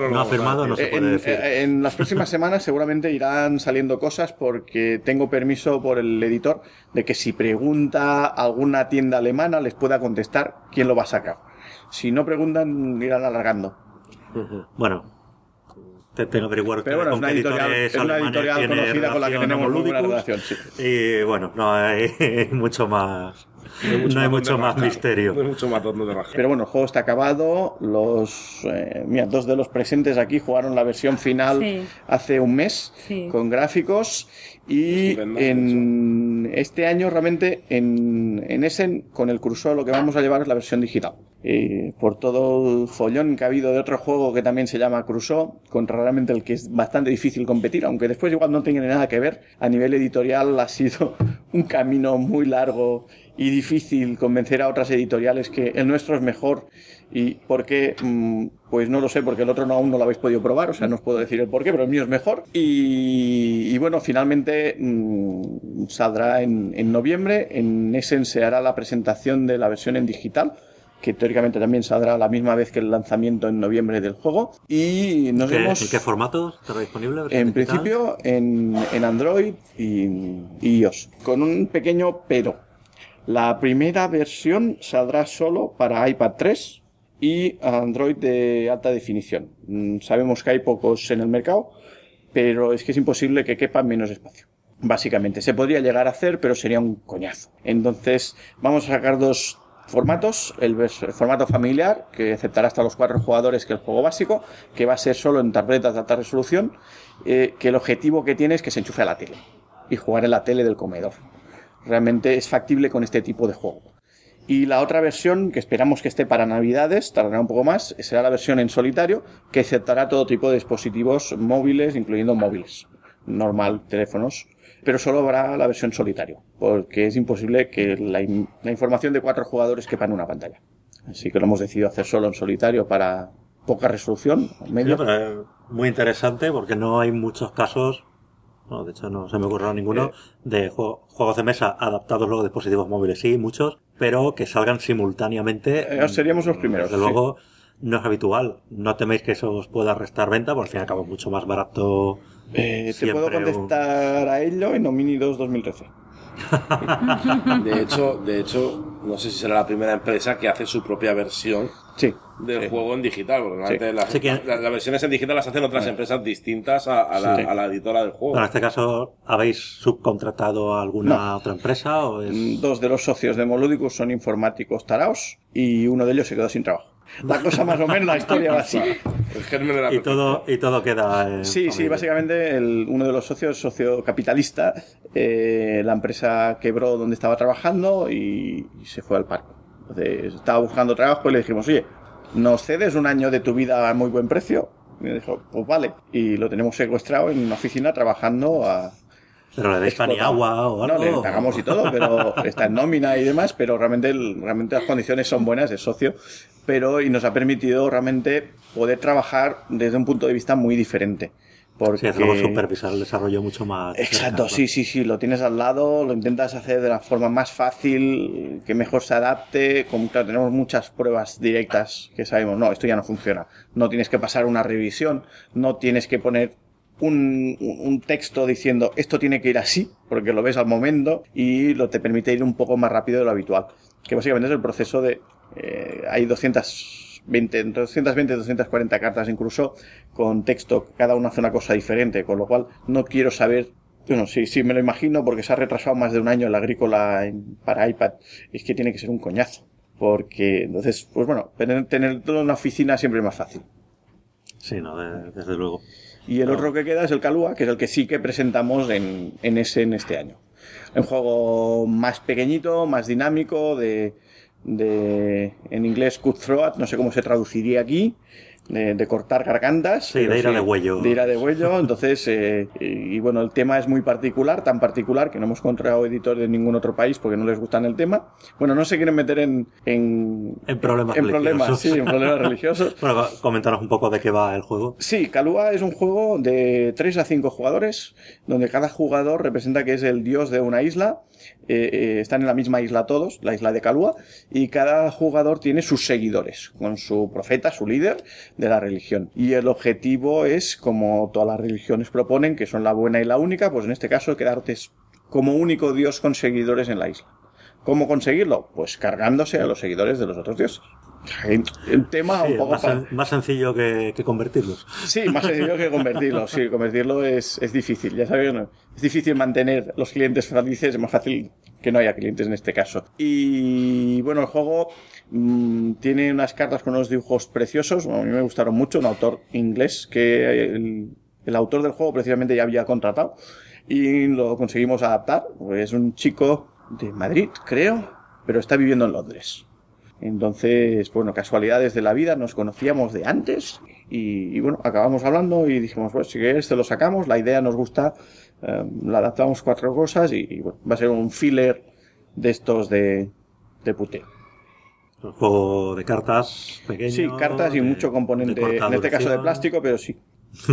F: no se puede decir.
C: En las próximas semanas seguramente irán saliendo cosas porque tengo permiso por el editor de que si pregunta alguna tienda alemana les pueda contestar quién lo va a sacar. Si no preguntan, irán alargando.
F: Bueno, tengo que averiguar.
C: Pero bueno, es una editorial conocida con la que tenemos muy buena relación. Sí.
F: Y bueno, no hay mucho más. No hay mucho más misterio.
D: No hay mucho más donde rajar.
C: Pero bueno, el juego está acabado. Mira, 2 de los presentes aquí jugaron la versión final hace un mes con gráficos. Y en este año realmente en Essen con el Crusoe lo que vamos a llevar es la versión digital. Por todo el follón que ha habido de otro juego que también se llama Crusoe, contra realmente el que es bastante difícil competir, aunque después igual no tiene nada que ver. A nivel editorial ha sido un camino muy largo y difícil convencer a otras editoriales que el nuestro es mejor. ¿Y por qué? Pues no lo sé, porque el otro aún no lo habéis podido probar, o sea, no os puedo decir el por qué, pero el mío es mejor. Y bueno, finalmente saldrá en noviembre. En Essen se hará la presentación de la versión en digital, que teóricamente también saldrá a la misma vez que el lanzamiento en noviembre del juego. Y nos vemos...
F: ¿En qué formato estará disponible?
C: En principio en Android y iOS, con un pequeño pero. La primera versión saldrá solo para iPad 3 y Android de alta definición. Sabemos que hay pocos en el mercado, pero es que es imposible que quepa menos espacio. Básicamente, se podría llegar a hacer, pero sería un coñazo. Entonces, vamos a sacar 2 formatos. El formato familiar, que aceptará hasta los 4 jugadores, que el juego básico, que va a ser solo en tabletas de alta resolución, que el objetivo que tiene es que se enchufe a la tele y jugar en la tele del comedor. Realmente es factible con este tipo de juego. Y la otra versión, que esperamos que esté para Navidades, tardará un poco más, será la versión en solitario, que aceptará todo tipo de dispositivos móviles, incluyendo móviles, normal, teléfonos, pero solo habrá la versión solitario, porque es imposible que la información de 4 jugadores quepa en una pantalla. Así que lo hemos decidido hacer solo en solitario para poca resolución, medio.
F: Sí, pero muy interesante, porque no hay muchos casos... No, de hecho no se me ocurrió ninguno de juegos de mesa adaptados luego a dispositivos móviles. Sí, muchos, pero que salgan simultáneamente.
C: Seríamos los primeros.
F: Desde luego no es habitual. No teméis que eso os pueda restar venta, porque al fin y al cabo es mucho más barato.
C: Te puedo contestar a ello en Omini 2 2013.
D: De hecho, no sé si será la primera empresa que hace su propia versión del juego en digital, porque normalmente las versiones en digital las hacen otras empresas distintas a la editora del juego.
F: Pero en este caso, ¿habéis subcontratado a alguna otra empresa? ¿O es...
C: 2 de los socios de Moludicus son informáticos taraos y uno de ellos se quedó sin trabajo. La cosa más o menos, la historia va así.
D: El germen de la
F: y todo queda...
C: Sí, básicamente uno de los socios, socio capitalista, la empresa quebró donde estaba trabajando y se fue al paro. Entonces estaba buscando trabajo y le dijimos, oye, ¿nos cedes un año de tu vida a muy buen precio? Y me dijo, pues vale. Y lo tenemos secuestrado en una oficina trabajando a...
F: ¿Pero le dais pan y agua o algo?
C: No, le pagamos y todo, pero está en nómina y demás, pero realmente las condiciones son buenas, es socio, y nos ha permitido realmente poder trabajar desde un punto de vista muy diferente.
F: Sí, es como supervisar el desarrollo mucho más...
C: Exacto, sí, lo tienes al lado, lo intentas hacer de la forma más fácil, que mejor se adapte. Claro, tenemos muchas pruebas directas que sabemos, no, esto ya no funciona. No tienes que pasar una revisión, no tienes que poner un texto diciendo esto tiene que ir así, porque lo ves al momento y te permite ir un poco más rápido de lo habitual. Que básicamente es el proceso de... hay 220, 240 cartas incluso con texto, cada una hace una cosa diferente, con lo cual no quiero saber... Bueno, sí, me lo imagino porque se ha retrasado más de un año el Agrícola para iPad. Es que tiene que ser un coñazo. Porque entonces, pues bueno, tener todo en una oficina siempre es más fácil.
F: Sí, no, desde luego.
C: Y el otro que queda es el Kalua, que es el que sí que presentamos en este año. Un juego más pequeñito, más dinámico, en inglés cutthroat, no sé cómo se traduciría aquí, de cortar gargantas.
F: Sí, de ira de huello.
C: De ira de huello, entonces, y bueno, el tema es muy particular, tan particular que no hemos encontrado editor de ningún otro país porque no les gustan el tema. Bueno, no se quieren meter en
F: problemas religiosos.
C: Sí, en problemas religiosos.
F: Bueno, comentaros un poco de qué va el juego.
C: Sí, Kalua es un juego de 3 a 5 jugadores, donde cada jugador representa que es el dios de una isla. Están en la misma isla todos, la isla de Kalua, y cada jugador tiene sus seguidores, con su profeta, su líder de la religión. Y el objetivo es, como todas las religiones proponen, que son la buena y la única, pues en este caso quedarte como único dios con seguidores en la isla. ¿Cómo conseguirlo? Pues cargándose a los seguidores de los otros dioses. El tema un poco
F: más sencillo que convertirlos.
C: Sí, más sencillo que convertirlos. Sí, convertirlo es difícil. Ya sabes, ¿no? Es difícil mantener los clientes felices, es más fácil que no haya clientes en este caso. Y bueno, el juego tiene unas cartas con unos dibujos preciosos. Bueno, a mí me gustaron mucho. Un autor inglés que el autor del juego precisamente ya había contratado y lo conseguimos adaptar. Es un chico de Madrid, creo, pero está viviendo en Londres. Entonces, bueno, casualidades de la vida, nos conocíamos de antes y bueno, acabamos hablando y dijimos, pues si quieres te lo sacamos, la idea nos gusta, la adaptamos 4 cosas y bueno, va a ser un filler de estos de puteo.
F: Un juego de cartas pequeño.
C: Sí, cartas y mucho componente, en este caso de plástico, pero sí.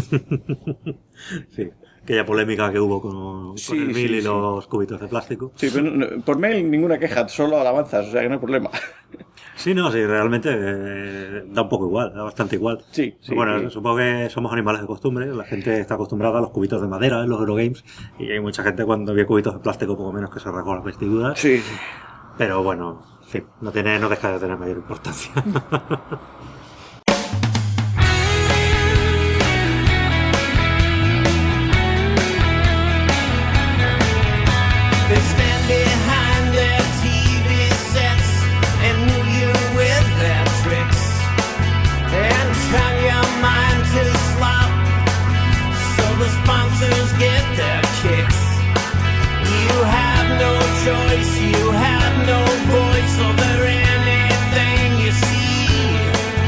F: Sí, aquella polémica que hubo con el mail y los cubitos de plástico.
C: Sí, pero por mail ninguna queja, solo alabanzas, o sea que no hay problema.
F: Sí, realmente da un poco igual, da bastante igual.
C: Sí.
F: Bueno, supongo que somos animales de costumbre, la gente está acostumbrada a los cubitos de madera en los Eurogames y hay mucha gente cuando ve cubitos de plástico poco menos que se rasgó las vestiduras.
C: Sí.
F: Pero bueno, en fin, no deja de tener mayor importancia.
E: You have no voice over anything you see.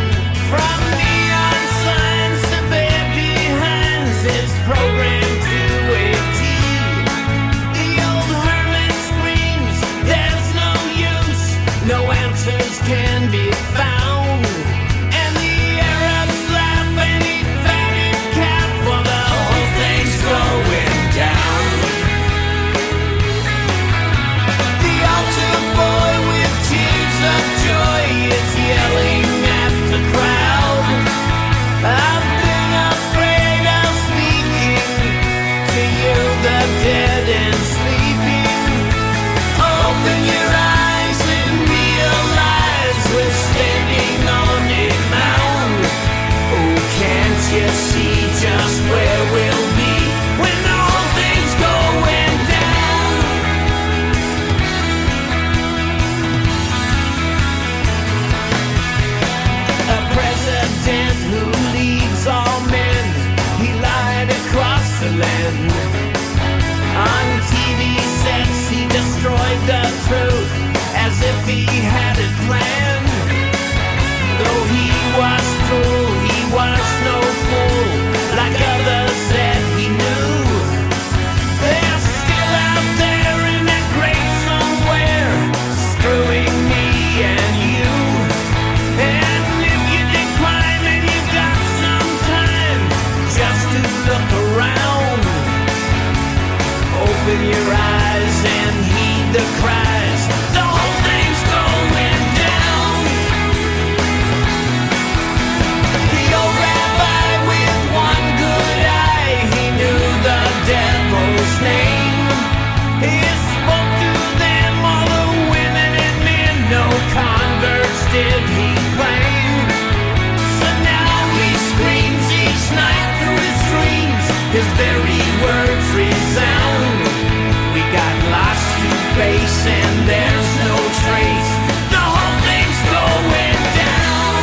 E: resound. We got lots to face and there's no trace. The whole thing's going down.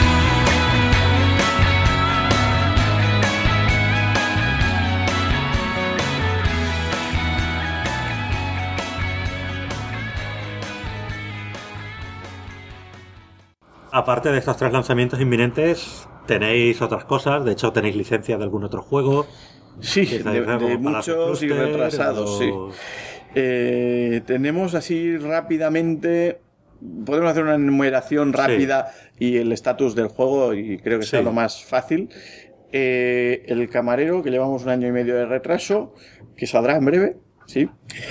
F: Aparte de estos 3 lanzamientos inminentes, tenéis otras cosas. De hecho, tenéis licencia de algún otro juego.
C: Sí, de muchos y retrasados, sí. Tenemos así rápidamente, podemos hacer una enumeración rápida y el estatus del juego, y creo que sea lo más fácil. El camarero, que llevamos 1 año y medio de retraso, que saldrá en breve. Sí.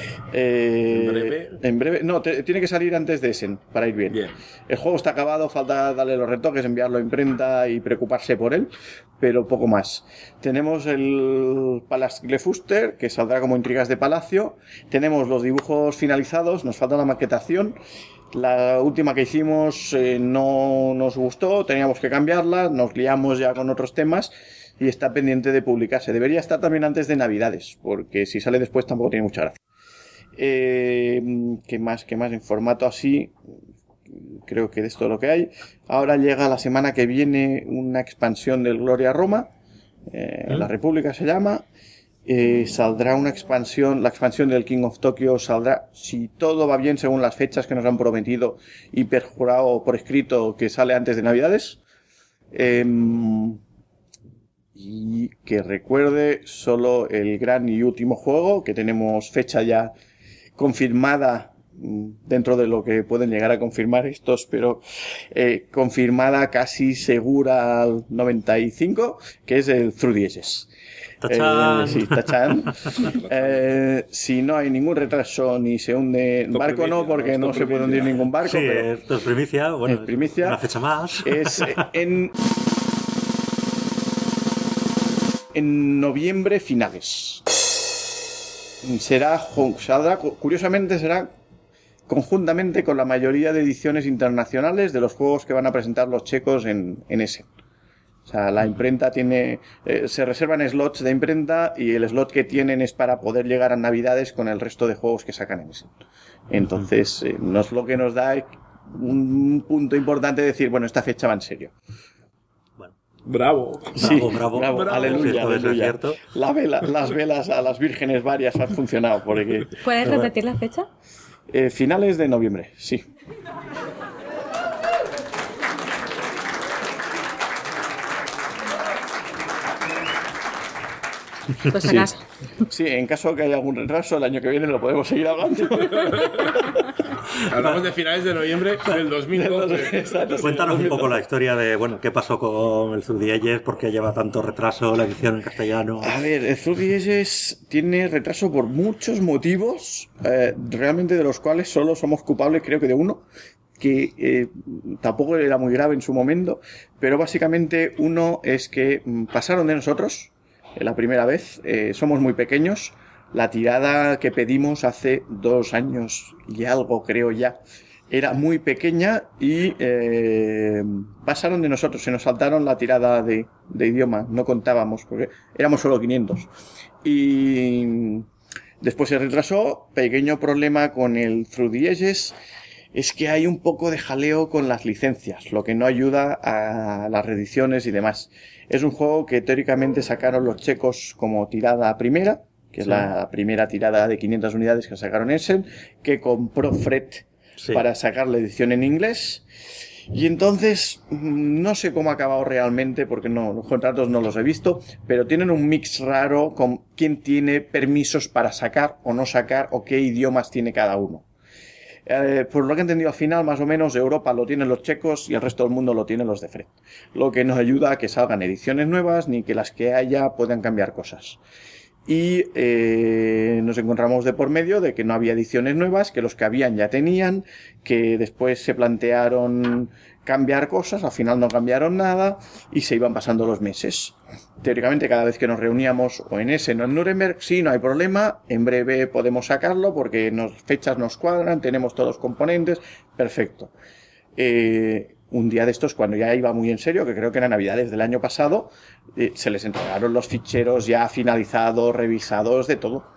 C: ¿En breve? No, tiene que salir antes de Essen, para ir bien. El juego está acabado, falta darle los retoques, enviarlo a imprenta y preocuparse por él, pero poco más. Tenemos el Palastglefuster, que saldrá como Intrigas de Palacio. Tenemos los dibujos finalizados, nos falta la maquetación. La última que hicimos no nos gustó, teníamos que cambiarla, nos liamos ya con otros temas. Y está pendiente de publicarse. Debería estar también antes de Navidades, porque si sale después tampoco tiene mucha gracia. ¿Qué más? En formato así, creo que de esto es lo que hay. Ahora llega la semana que viene una expansión del Gloria Roma. La República se llama. Saldrá una expansión, la expansión del King of Tokyo saldrá, si todo va bien según las fechas que nos han prometido y perjurado por escrito, que sale antes de Navidades. Y que recuerde solo el gran y último juego, que tenemos fecha ya confirmada dentro de lo que pueden llegar a confirmar estos, pero confirmada casi segura al 95, que es el Through the Ages.
F: ¡Tachán!
C: Sí, tachán. Si no hay ningún retraso ni se hunde en barco, no, porque no se puede hundir ningún barco.
F: Sí,
C: pero
F: esto es primicia, bueno,
C: es primicia.
F: Una fecha más.
C: Es en noviembre finales. Curiosamente será conjuntamente con la mayoría de ediciones internacionales de los juegos que van a presentar los checos en Essen. O sea, la imprenta tiene... se reservan slots de imprenta y el slot que tienen es para poder llegar a Navidades con el resto de juegos que sacan en Essen. Entonces, nos lo que nos da un punto importante de decir, bueno, esta fecha va en serio.
D: Bravo.
C: Sí,
F: bravo.
C: Aleluya, aleluya.
F: Es
C: Las velas a las vírgenes varias han funcionado. Porque...
A: ¿Puedes repetir la fecha?
C: Finales de noviembre, sí.
A: Pues a casa.
C: Sí, en caso que haya algún retraso, el año que viene lo podemos seguir hablando.
D: Hablamos de finales de noviembre del 2012.
C: Exacto.
F: Cuéntanos un poco la historia de, bueno, qué pasó con el Through the Ages, por qué lleva tanto retraso la edición en castellano.
C: A ver, el Through the Ages tiene retraso por muchos motivos, realmente de los cuales solo somos culpables, creo que de uno, que tampoco era muy grave en su momento, pero básicamente uno es que pasaron de nosotros la primera vez, somos muy pequeños. La tirada que pedimos hace 2 años y algo, creo ya, era muy pequeña y pasaron de nosotros, se nos saltaron la tirada de idioma, no contábamos porque éramos solo 500. Y después se retrasó. Pequeño problema con el Through the Ages es que hay un poco de jaleo con las licencias, lo que no ayuda a las reediciones y demás. Es un juego que teóricamente sacaron los checos como tirada primera, que es la primera tirada de 500 unidades que sacaron Essen, que compró Fred para sacar la edición en inglés. Y entonces, no sé cómo ha acabado realmente, porque los contratos no los he visto, pero tienen un mix raro con quién tiene permisos para sacar o no sacar, o qué idiomas tiene cada uno. Por lo que he entendido al final, más o menos, Europa lo tienen los checos y el resto del mundo lo tienen los de Fred. Lo que nos ayuda a que salgan ediciones nuevas, ni que las que haya puedan cambiar cosas. Y nos encontramos de por medio de que no había ediciones nuevas, que los que habían ya tenían, que después se plantearon cambiar cosas, al final no cambiaron nada y se iban pasando los meses. Teóricamente, cada vez que nos reuníamos o en Essen o en Nuremberg, sí, no hay problema, en breve podemos sacarlo porque fechas nos cuadran, tenemos todos los componentes, perfecto. un día de estos, cuando ya iba muy en serio, que creo que era Navidades del año pasado, se les entregaron los ficheros ya finalizados, revisados, de todo.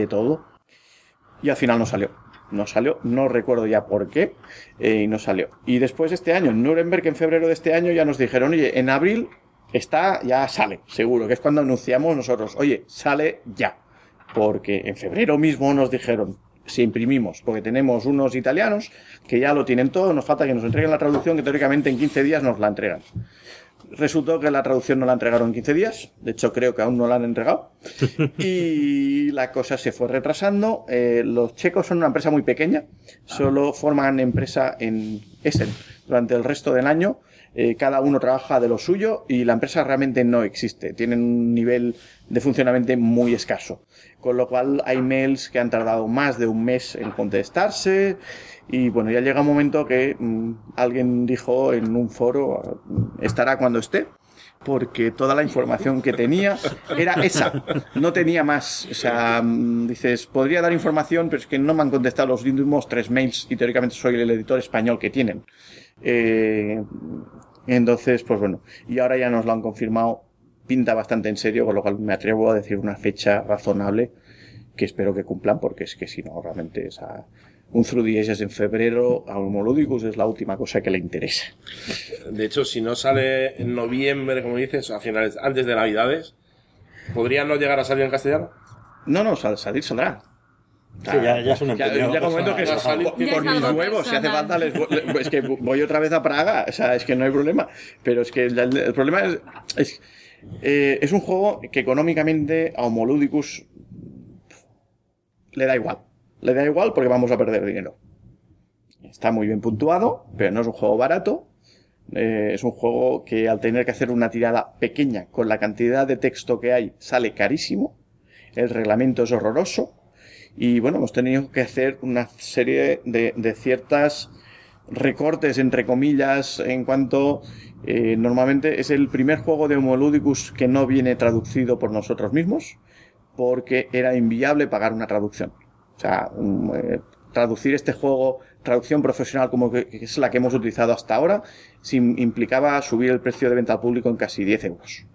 C: Y al final no salió, no recuerdo ya por qué, y no salió. Y después este año, en Nuremberg, en febrero de este año, ya nos dijeron, oye, en abril ya sale, seguro, que es cuando anunciamos nosotros, oye, sale ya. Porque en febrero mismo nos dijeron, si imprimimos, porque tenemos unos italianos que ya lo tienen todo, nos falta que nos entreguen la traducción, que teóricamente en 15 días nos la entregan. Resultó que la traducción no la entregaron en 15 días, de hecho creo que aún no la han entregado, y la cosa se fue retrasando. Los checos son una empresa muy pequeña, solo forman empresa en Essen durante el resto del año. Cada uno trabaja de lo suyo y la empresa realmente no existe. Tienen un nivel de funcionamiento muy escaso. Con lo cual hay mails que han tardado más de un mes en contestarse. Y bueno, ya llega un momento que alguien dijo en un foro, estará cuando esté, porque toda la información que tenía era esa, no tenía más. O sea, dices, podría dar información, pero es que no me han contestado los últimos 3 mails y teóricamente soy el editor español que tienen. Entonces, pues bueno, y ahora ya nos lo han confirmado, pinta bastante en serio, con lo cual me atrevo a decir una fecha razonable que espero que cumplan, porque es que si no, realmente un Through the Ages en febrero a Homoludicus es la última cosa que le interesa.
D: De hecho, si no sale en noviembre, como dices, a finales, antes de Navidades, ¿podría no llegar a salir en castellano?
C: No, salir saldrá.
F: Sí, ya es un empeño.
C: Llega un momento que por mis huevos, si hace falta, es que voy otra vez a Praga, o sea, es que no hay problema. Pero es que el problema es un juego que económicamente a Homoludicus le da igual. Le da igual porque vamos a perder dinero. Está muy bien puntuado, pero no es un juego barato. Es un juego que al tener que hacer una tirada pequeña con la cantidad de texto que hay sale carísimo. El reglamento es horroroso. Y bueno, hemos tenido que hacer una serie de ciertas recortes, entre comillas, en cuanto normalmente es el primer juego de Homoludicus que no viene traducido por nosotros mismos, porque era inviable pagar una traducción. O sea, traducir este juego, traducción profesional como que es la que hemos utilizado hasta ahora, implicaba subir el precio de venta al público en casi 10 euros.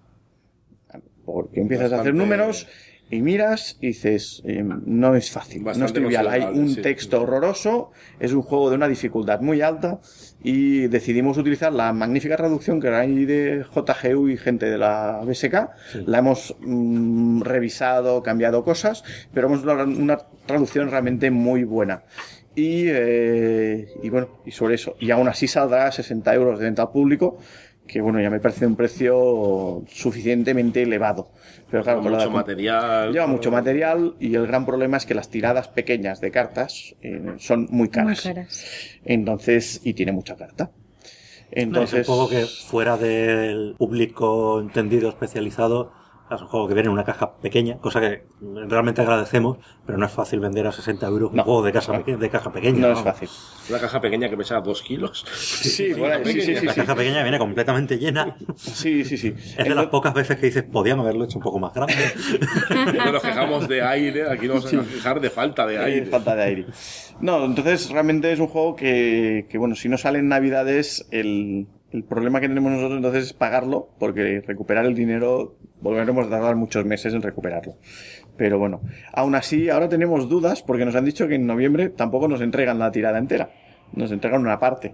C: Porque empiezas a hacer números y miras y dices, no es fácil, no es trivial, hay un texto horroroso, es un juego de una dificultad muy alta y decidimos utilizar la magnífica traducción que hay de JGU y gente de la BSK, la hemos revisado, cambiado cosas, pero hemos dado una traducción realmente muy buena. Y bueno, y sobre eso, y aún así saldrá a 60 euros de venta al público, que bueno, ya me parece un precio suficientemente elevado. Pero claro, lleva mucho material y el gran problema es que las tiradas pequeñas de cartas son muy caras. Entonces, y tiene mucha carta. Entonces,
F: es un juego que fuera del público entendido especializado, es un juego que viene en una caja pequeña, cosa que realmente agradecemos, pero no es fácil vender a 60 euros un juego de caja pequeña.
C: No es fácil.
D: Una caja pequeña que pesa 2 kilos.
C: Sí, bueno, sí.
F: La caja pequeña viene completamente llena.
C: Sí.
F: Es de las pocas veces que dices, podían haberlo hecho un poco más grande.
D: No nos quejamos de aire, aquí nos vamos a quejar de falta de aire.
C: Falta de aire. No, entonces realmente es un juego que bueno, si no sale en Navidades, el problema que tenemos nosotros entonces es pagarlo, porque recuperar el dinero volveremos a tardar muchos meses en recuperarlo. Pero bueno, aún así ahora tenemos dudas porque nos han dicho que en noviembre tampoco nos entregan la tirada entera, nos entregan una parte.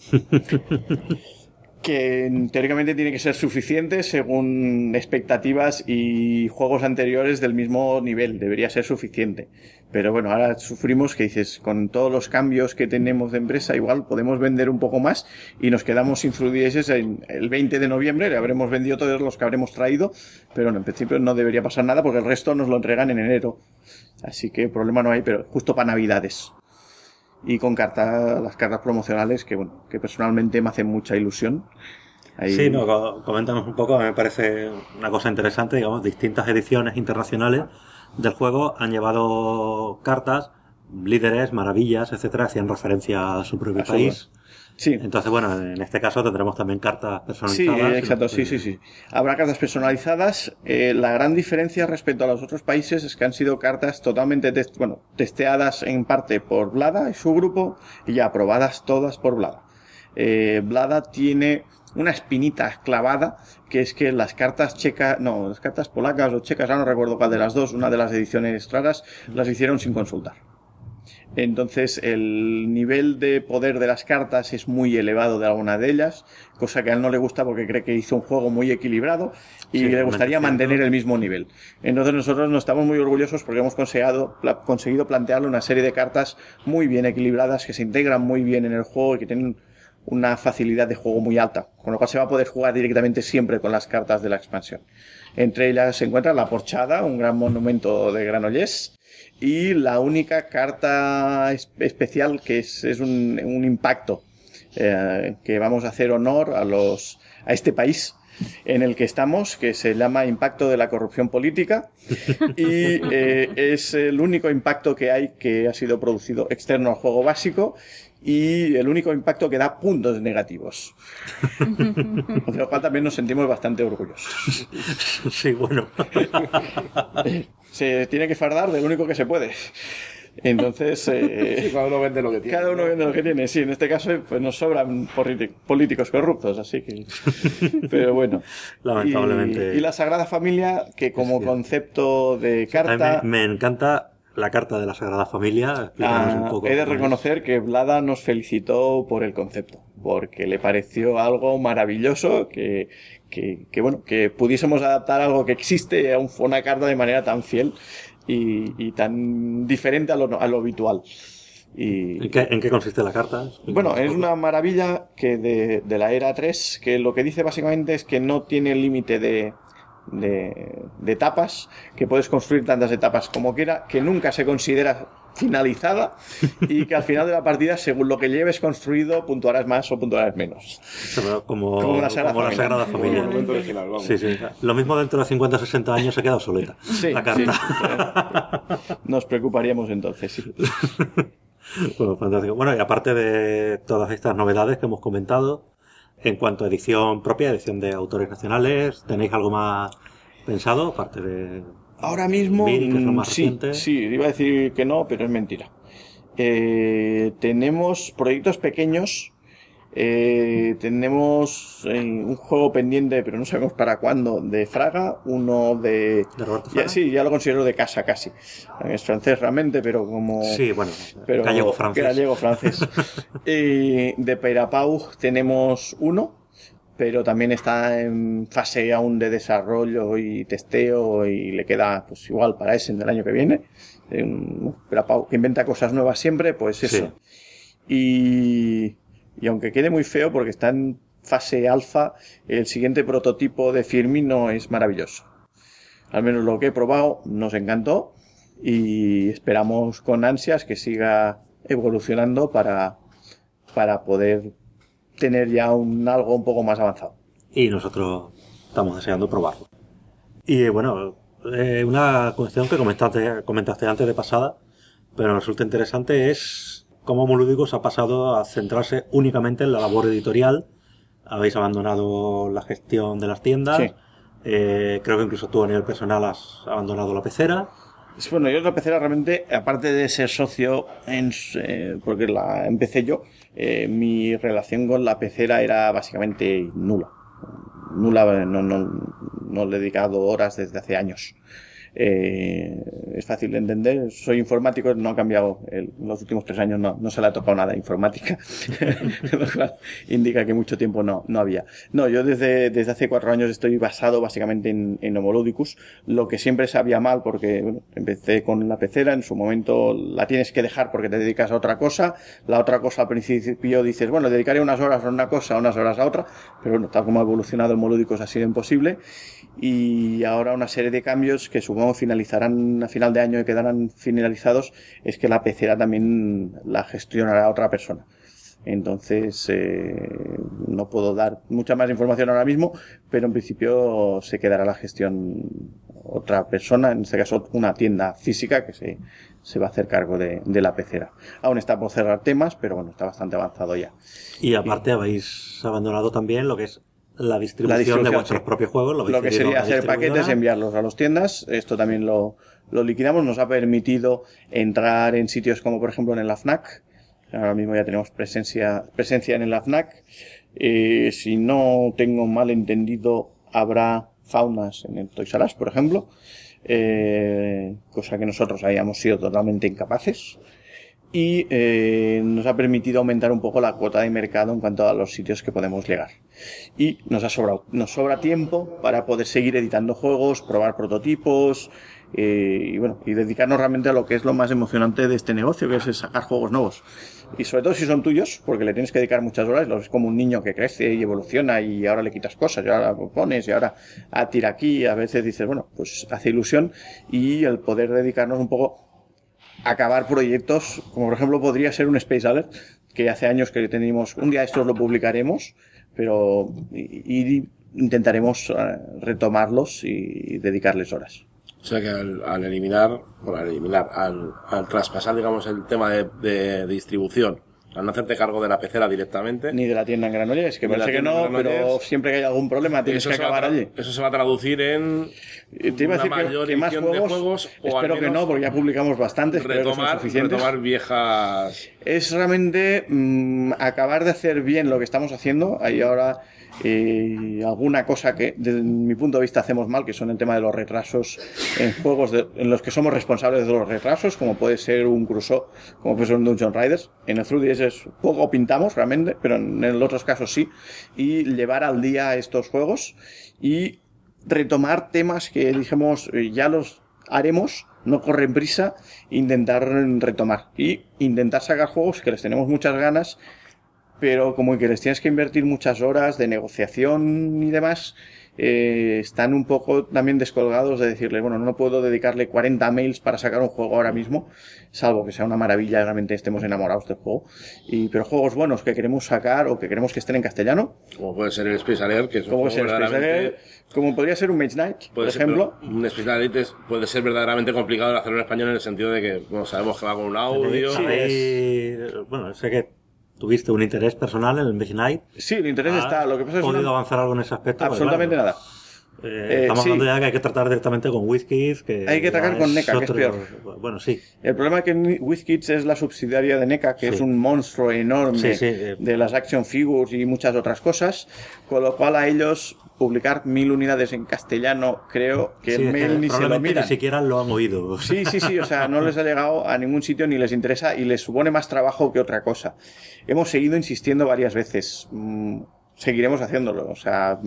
C: Que teóricamente tiene que ser suficiente según expectativas y juegos anteriores del mismo nivel, debería ser suficiente. Pero bueno, ahora sufrimos que dices, con todos los cambios que tenemos de empresa, igual podemos vender un poco más y nos quedamos sin Through the Ages el 20 de noviembre, le habremos vendido todos los que habremos traído, pero bueno, en principio no debería pasar nada porque el resto nos lo entregan en enero. Así que problema no hay, pero justo para Navidades. Y con las cartas promocionales que bueno, que personalmente me hacen mucha ilusión. Ahí...
F: Sí, coméntanos un poco, a mí me parece una cosa interesante, digamos, distintas ediciones internacionales del juego han llevado cartas, líderes, maravillas, etcétera, hacían referencia a su propio país.
C: Sí.
F: Entonces, bueno, en este caso tendremos también cartas personalizadas.
C: Sí, exacto, sí. Habrá cartas personalizadas. La gran diferencia respecto a los otros países es que han sido cartas totalmente testeadas en parte por Vlada y su grupo y ya aprobadas todas por Vlada. Vlada tiene una espinita clavada, que es que las cartas polacas o checas, no recuerdo cuál de las dos, una de las ediciones raras, las hicieron sin consultar. Entonces el nivel de poder de las cartas es muy elevado de alguna de ellas, cosa que a él no le gusta porque cree que hizo un juego muy equilibrado y le gustaría mantener el mismo nivel. Entonces nosotros nos estamos muy orgullosos porque hemos conseguido plantearle una serie de cartas muy bien equilibradas, que se integran muy bien en el juego y que tienen una facilidad de juego muy alta, con lo cual se va a poder jugar directamente siempre con las cartas de la expansión. Entre ellas se encuentra la Porchada, un gran monumento de Granollers, y la única carta especial que es un impacto, que vamos a hacer honor a este país en el que estamos, que se llama Impacto de la Corrupción Política, y es el único impacto que hay que ha sido producido externo al juego básico, y el único impacto que da puntos negativos. De lo cual también nos sentimos bastante orgullosos.
F: Sí, bueno.
C: Se tiene que fardar de lo único que se puede. Entonces,
D: sí, cada uno vende lo que tiene.
C: Cada uno vende lo que tiene, sí. En este caso, pues nos sobran políticos corruptos, así que... Pero bueno.
F: Lamentablemente.
C: Y la Sagrada Familia, que como concepto de carta...
F: Me encanta la carta de la Sagrada Familia. Un poco.
C: He de reconocer que Vlada nos felicitó por el concepto, porque le pareció algo maravilloso que pudiésemos adaptar algo que existe a una carta de manera tan fiel y tan diferente a lo habitual.
F: ¿En qué consiste la carta?
C: Bueno, es una maravilla que de la era 3, que lo que dice básicamente es que no tiene límite de etapas, que puedes construir tantas etapas como quiera, que nunca se considera finalizada y que al final de la partida, según lo que lleves construido, puntuarás más o puntuarás menos.
F: Como la Sagrada Familia.
D: Original, vamos.
F: Sí. Lo mismo dentro de 50 o 60 años se queda obsoleta la carta.
C: Sí. Nos preocuparíamos entonces, sí.
F: Bueno, fantástico. Bueno, y aparte de todas estas novedades que hemos comentado, en cuanto a edición propia, edición de autores nacionales, ¿tenéis algo más pensado? Aparte de...
C: Ahora mismo,
F: que es lo más reciente.
C: Sí, iba a decir que no, pero es mentira. Tenemos proyectos pequeños. Tenemos un juego pendiente, pero no sabemos para cuándo, de Fraga, uno de
F: Roberto Fraga.
C: Sí, ya lo considero de casa casi. Es francés realmente, pero como...
F: Sí, bueno, gallego-francés.
C: De Perapau tenemos uno, pero también está en fase aún de desarrollo y testeo y le queda pues igual para Essen del año que viene. Perapau, que inventa cosas nuevas siempre, pues eso. Sí. Y aunque quede muy feo porque está en fase alfa, el siguiente prototipo de Firmino es maravilloso. Al menos lo que he probado nos encantó y esperamos con ansias que siga evolucionando para poder tener ya algo un poco más avanzado.
F: Y nosotros estamos deseando probarlo. Y bueno, una cuestión que comentaste antes de pasada, pero nos resulta interesante es cómo Molúdicos ha pasado a centrarse únicamente en la labor editorial. Habéis abandonado la gestión de las tiendas.
C: Sí.
F: Creo que incluso tú a nivel personal has abandonado la pecera.
C: Bueno, yo la pecera realmente, aparte de ser socio, porque la empecé yo, mi relación con la pecera era básicamente nula. No le he dedicado horas desde hace años. Es fácil de entender, soy informático, no ha cambiado en los últimos 3 años, no se le ha tocado nada de informática, lo cual indica que mucho tiempo no había. No, yo desde hace 4 años estoy basado básicamente en Homoludicus, lo que siempre sabía mal porque bueno, empecé con la pecera, en su momento la tienes que dejar porque te dedicas a otra cosa, la otra cosa al principio dices, bueno, dedicaré unas horas a una cosa, unas horas a otra, pero bueno, tal como ha evolucionado Homoludicus ha sido imposible. Y ahora una serie de cambios que supongo finalizarán a final de año y quedarán finalizados, es que la pecera también la gestionará otra persona. Entonces no puedo dar mucha más información ahora mismo, pero en principio se quedará la gestión otra persona, en este caso una tienda física que se va a hacer cargo de la pecera. Aún está por cerrar temas, pero bueno, está bastante avanzado ya.
F: Y aparte habéis abandonado también lo que es la distribución de vuestros propios juegos.
C: Lo que sería hacer paquetes, enviarlos a las tiendas. Esto también lo liquidamos. Nos ha permitido entrar en sitios como por ejemplo en la FNAC, Ahora mismo ya tenemos presencia en el FNAC. Si no tengo mal entendido, habrá faunas en el Toys R Us, por ejemplo, cosa que nosotros habíamos sido totalmente incapaces. Y nos ha permitido aumentar un poco la cuota de mercado en cuanto a los sitios que podemos llegar. Y nos sobra tiempo para poder seguir editando juegos, probar prototipos, y dedicarnos realmente a lo que es lo más emocionante de este negocio, que es sacar juegos nuevos. Y sobre todo si son tuyos, porque le tienes que dedicar muchas horas, es como un niño que crece y evoluciona y ahora le quitas cosas, y ahora lo pones y ahora tira aquí, y a veces dices, bueno, pues hace ilusión, y el poder dedicarnos un poco acabar proyectos, como por ejemplo podría ser un Space Alert, que hace años que tenemos, un día estos lo publicaremos, pero intentaremos retomarlos y dedicarles horas.
D: O sea que al traspasar, digamos, el tema de distribución, al no hacerte cargo de la pecera directamente.
C: Ni de la tienda en Granollers, que parece que no, pero siempre que hay algún problema tienes que acabar allí.
D: Eso se va a traducir en
C: te iba a decir que más juegos, espero que no, porque ya publicamos bastantes, creo que son suficientes.
D: Retomar viejas...
C: Es realmente acabar de hacer bien lo que estamos haciendo. Hay ahora alguna cosa que desde mi punto de vista hacemos mal, que son el tema de los retrasos en juegos en los que somos responsables de los retrasos, como puede ser un Crusoe, como puede ser un Dungeon Riders. En el 3DS poco pintamos realmente, pero en los otros casos sí, y llevar al día estos juegos y retomar temas que dijimos ya los haremos, no corren prisa, intentar retomar y intentar sacar juegos que les tenemos muchas ganas, pero como que les tienes que invertir muchas horas de negociación y demás, están un poco también descolgados de decirle, bueno, no puedo dedicarle 40 mails para sacar un juego ahora mismo, salvo que sea una maravilla, realmente estemos enamorados del juego. Pero juegos buenos que queremos sacar o que queremos que estén en castellano,
D: como puede ser el Space Alert, que es un
C: juego verdaderamente... Como podría ser un Mage Knight, por ejemplo.
D: Un Space Alert puede ser verdaderamente complicado de hacerlo en español, en el sentido de que sabemos que va con un audio.
F: Bueno, sé que ¿tuviste un interés personal en el Mage Knight?
C: Sí, el interés está. Lo que pasa es que
F: ¿podido avanzar algo en ese aspecto?
C: Absolutamente nada.
F: Estamos hablando ya que hay que tratar directamente con WizKids.
C: Hay que tratar con NECA, que es peor.
F: Bueno, sí.
C: El problema es que WizKids es la subsidiaria de NECA, que es un monstruo enorme de las action figures y muchas otras cosas, con lo cual a ellos publicar 1000 unidades en castellano, creo que el mail ni se lo miran.
F: Ni siquiera lo han oído.
C: Sí, o sea, no les ha llegado a ningún sitio ni les interesa y les supone más trabajo que otra cosa. Hemos seguido insistiendo varias veces. Seguiremos haciéndolo. O sea,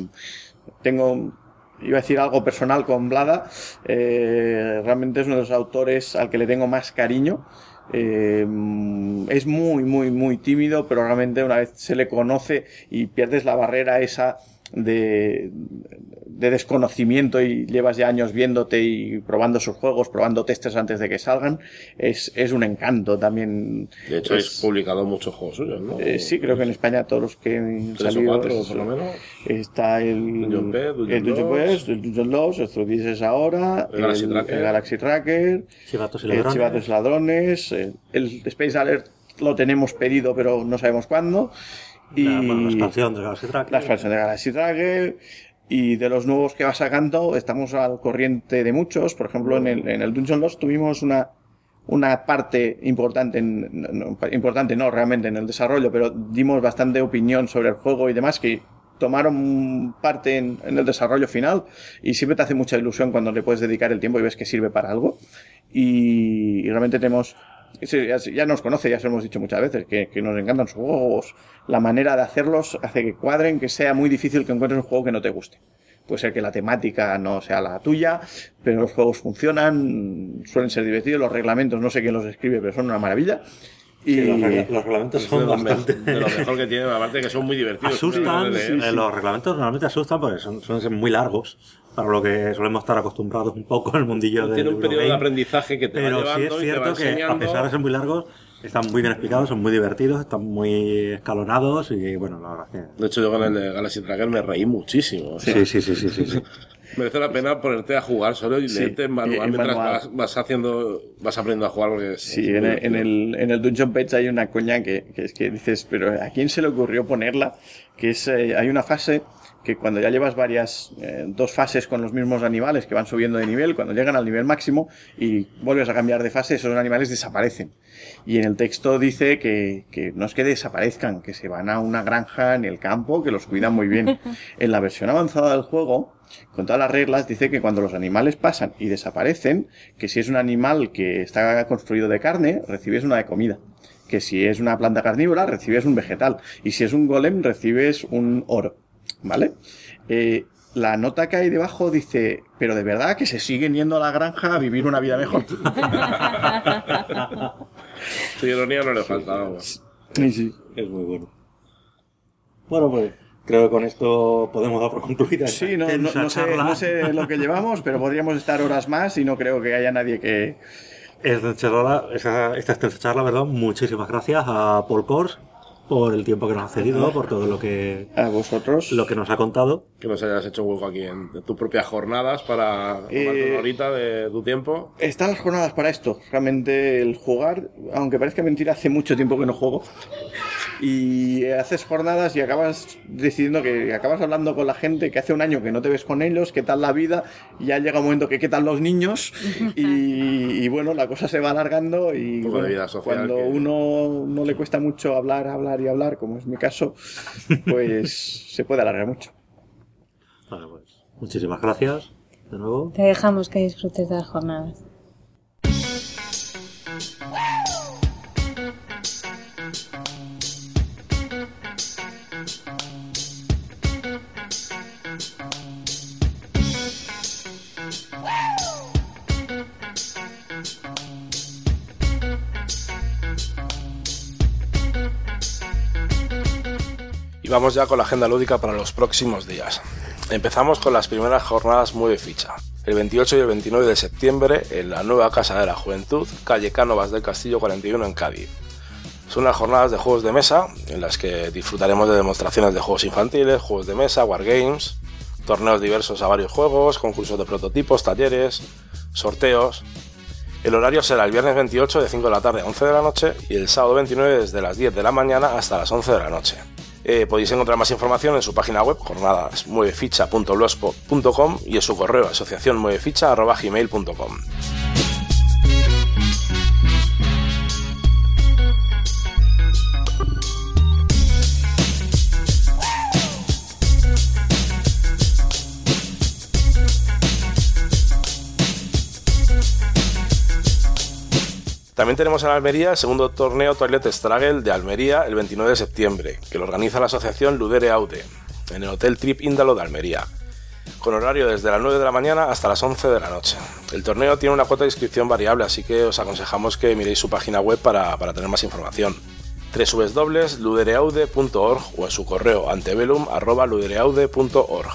C: iba a decir algo personal con Blada. Realmente es uno de los autores al que le tengo más cariño. Es muy, muy, muy tímido, pero realmente una vez se le conoce y pierdes la barrera esa de desconocimiento y llevas ya años viéndote y probando sus juegos, probando testes antes de que salgan, es un encanto también.
D: De hecho, has publicado muchos juegos suyos, ¿no?
C: Sí, creo que en España todos los que han salido,
D: 4, por lo menos.
C: Está el Dungeon Quest, el Dungeon 2, el 3DS ahora, el Galaxy Tracker,
F: Chivatos y
C: Ladrones, el Space Alert lo tenemos pedido pero no sabemos cuándo.
F: La expansión de Galaxy
C: Tracker. Y de los nuevos que va sacando estamos al corriente de muchos. Por ejemplo, en el Dungeon Lost tuvimos una parte importante, no realmente en el desarrollo, pero dimos bastante opinión sobre el juego y demás, que tomaron parte en el desarrollo final, y siempre te hace mucha ilusión cuando le puedes dedicar el tiempo y ves que sirve para algo. Y realmente tenemos... Ya nos conoce, ya se lo hemos dicho muchas veces, que nos encantan sus juegos. La manera de hacerlos hace que cuadren, que sea muy difícil que encuentres un juego que no te guste. Puede ser que la temática no sea la tuya, pero los juegos funcionan, suelen ser divertidos, los reglamentos no sé quién los escribe, pero son una maravilla. Y
F: los reglamentos son bastante...
D: de lo mejor que tienen, aparte que son muy divertidos.
F: Asustan, los reglamentos normalmente asustan porque suelen ser muy largos, para lo que solemos estar acostumbrados un poco en el mundillo del
D: Tiene un periodo de aprendizaje que te va llevando.
F: Pero sí es cierto que, a pesar de ser muy largos, están muy bien explicados, son muy divertidos, están muy escalonados y bueno, la verdad es que...
D: De hecho, yo con el de Galaxy Tracker me reí muchísimo.
F: Sí.
D: Merece la pena ponerte a jugar solo y leerte en manual mientras vas aprendiendo a jugar. Porque
C: en el Dungeon Page hay una coña que es que dices, pero ¿a quién se le ocurrió ponerla? Que es hay una fase que cuando ya llevas dos fases con los mismos animales que van subiendo de nivel, cuando llegan al nivel máximo y vuelves a cambiar de fase, esos animales desaparecen. Y en el texto dice que no es que desaparezcan, que se van a una granja en el campo, que los cuidan muy bien. En la versión avanzada del juego, con todas las reglas, dice que cuando los animales pasan y desaparecen, que si es un animal que está construido de carne, recibes una de comida. Que si es una planta carnívora, recibes un vegetal. Y si es un golem, recibes un oro. ¿Vale? La nota que hay debajo dice, pero de verdad que se siguen yendo a la granja a vivir una vida mejor.
D: Su ironía no le falta.
C: Sí.
F: Es muy bueno. Bueno, pues creo que con esto podemos dar por concluida.
C: Sí, no sé lo que llevamos, pero podríamos estar horas más y no creo que haya nadie que...
F: Esta extensa charla, ¿verdad? Muchísimas gracias a Paul Kors por el tiempo que nos ha cedido, por todo lo que...
C: A vosotros.
F: Lo que nos ha contado.
D: Que nos hayas hecho hueco aquí en tus propias jornadas para tomarte una horita de tu tiempo.
C: Están las jornadas para esto. Realmente el jugar, aunque parezca mentira, hace mucho tiempo que no juego. Y haces jornadas y acabas decidiendo que acabas hablando con la gente que hace un año que no te ves con ellos, qué tal la vida, y ya llega un momento que qué tal los niños, y bueno, la cosa se va alargando y
D: bueno, de vida social,
C: cuando uno no le cuesta mucho hablar, como es mi caso, pues se puede alargar mucho.
F: Vale, pues muchísimas gracias de nuevo.
A: Te dejamos que disfrutes de las jornadas.
G: Vamos ya con la agenda lúdica para los próximos días. Empezamos con las primeras jornadas Mueve Ficha. El 28 y el 29 de septiembre en la nueva Casa de la Juventud, calle Cánovas del Castillo 41 en Cádiz. Son unas jornadas de juegos de mesa en las que disfrutaremos de demostraciones de juegos infantiles, juegos de mesa, wargames, torneos diversos a varios juegos, concursos de prototipos, talleres, sorteos. El horario será el viernes 28 de 5 de la tarde a 11 de la noche y el sábado 29 desde las 10 de la mañana hasta las 11 de la noche. Podéis encontrar más información en su página web jornadasmueveficha.blogspot.com y en su correo asociacionmueveficha@gmail.com. También tenemos en Almería el segundo torneo Toilet Struggle de Almería el 29 de septiembre, que lo organiza la asociación Ludere Aude, en el Hotel Trip Índalo de Almería, con horario desde las 9 de la mañana hasta las 11 de la noche. El torneo tiene una cuota de inscripción variable, así que os aconsejamos que miréis su página web para tener más información. www.ludereaude.org o en su correo antebellum@ludereaude.org.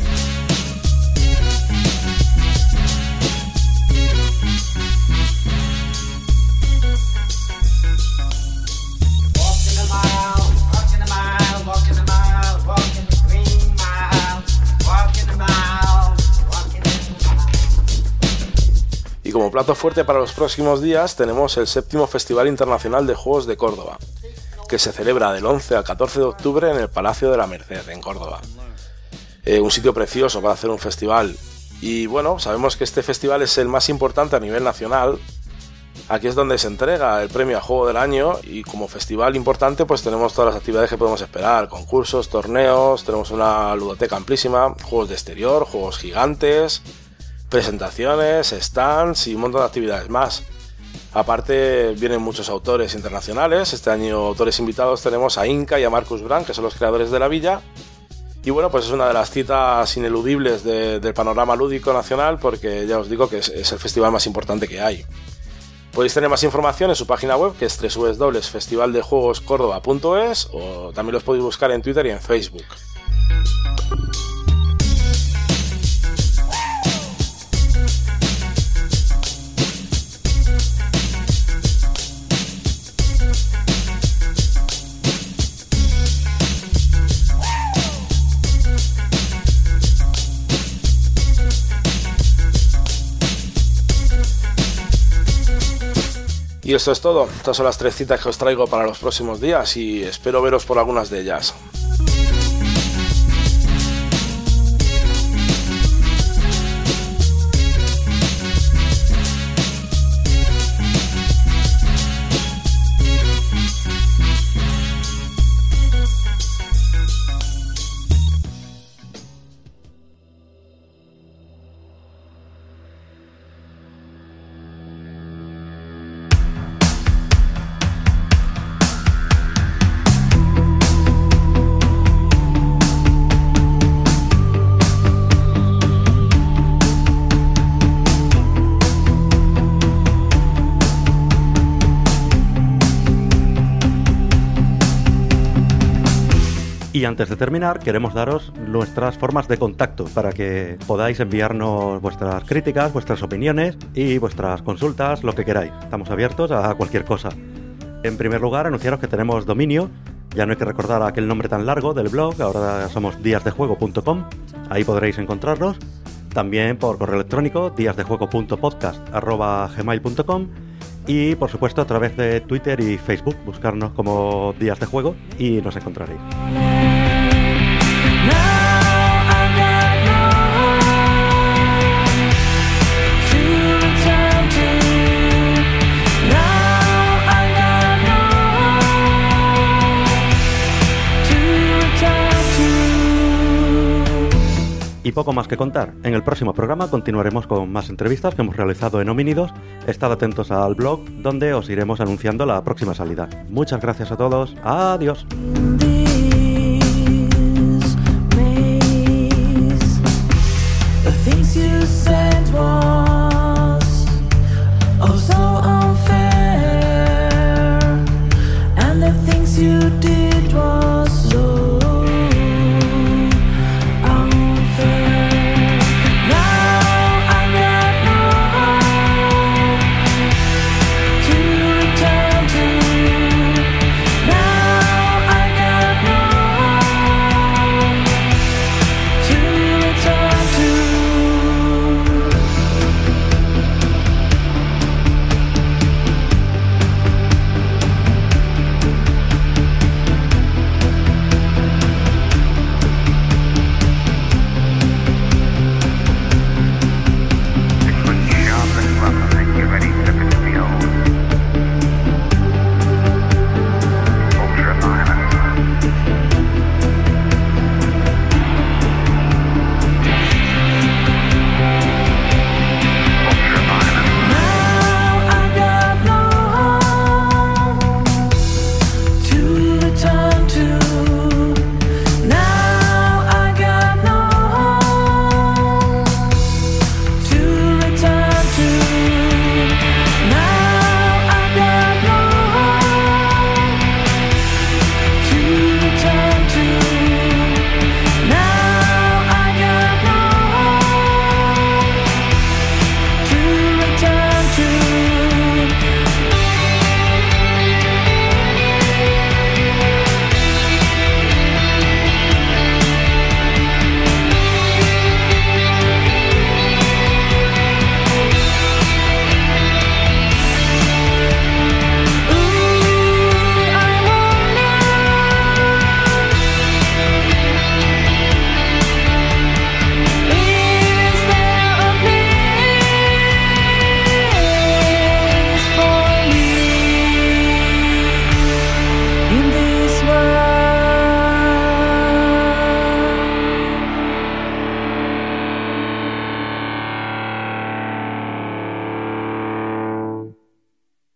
G: Y como plato fuerte para los próximos días tenemos el 7º Festival Internacional de Juegos de Córdoba, que se celebra del 11 al 14 de octubre en el Palacio de la Merced, en Córdoba. Un sitio precioso para hacer un festival. Y bueno, sabemos que este festival es el más importante a nivel nacional. Aquí es donde se entrega el premio a Juego del Año y como festival importante pues tenemos todas las actividades que podemos esperar, concursos, torneos, tenemos una ludoteca amplísima, juegos de exterior, juegos gigantes, presentaciones, stands y un montón de actividades más. Aparte vienen muchos autores internacionales, este año autores invitados tenemos a Inca y a Marcus Brand, que son los creadores de la villa. Y bueno, pues es una de las citas ineludibles del panorama lúdico nacional porque ya os digo que es el festival más importante que hay. Podéis tener más información en su página web, que es www.festivaldejuegoscordoba.es, o también los podéis buscar en Twitter y en Facebook. Y esto es todo, estas son las 3 citas que os traigo para los próximos días y espero veros por algunas de ellas.
B: Y antes de terminar, queremos daros nuestras formas de contacto para que podáis enviarnos vuestras críticas, vuestras opiniones y vuestras consultas, lo que queráis. Estamos abiertos a cualquier cosa. En primer lugar, anunciaros que tenemos dominio. Ya no hay que recordar aquel nombre tan largo del blog, ahora somos díasdejuego.com, ahí podréis encontrarnos. También por correo electrónico, díasdejuego.podcast@gmail.com, y por supuesto a través de Twitter y Facebook, buscarnos como Días de Juego y nos encontraréis. Y poco más que contar. En el próximo programa continuaremos con más entrevistas que hemos realizado en Homínidos. Estad atentos al blog, donde os iremos anunciando la próxima salida. Muchas gracias a todos. Adiós.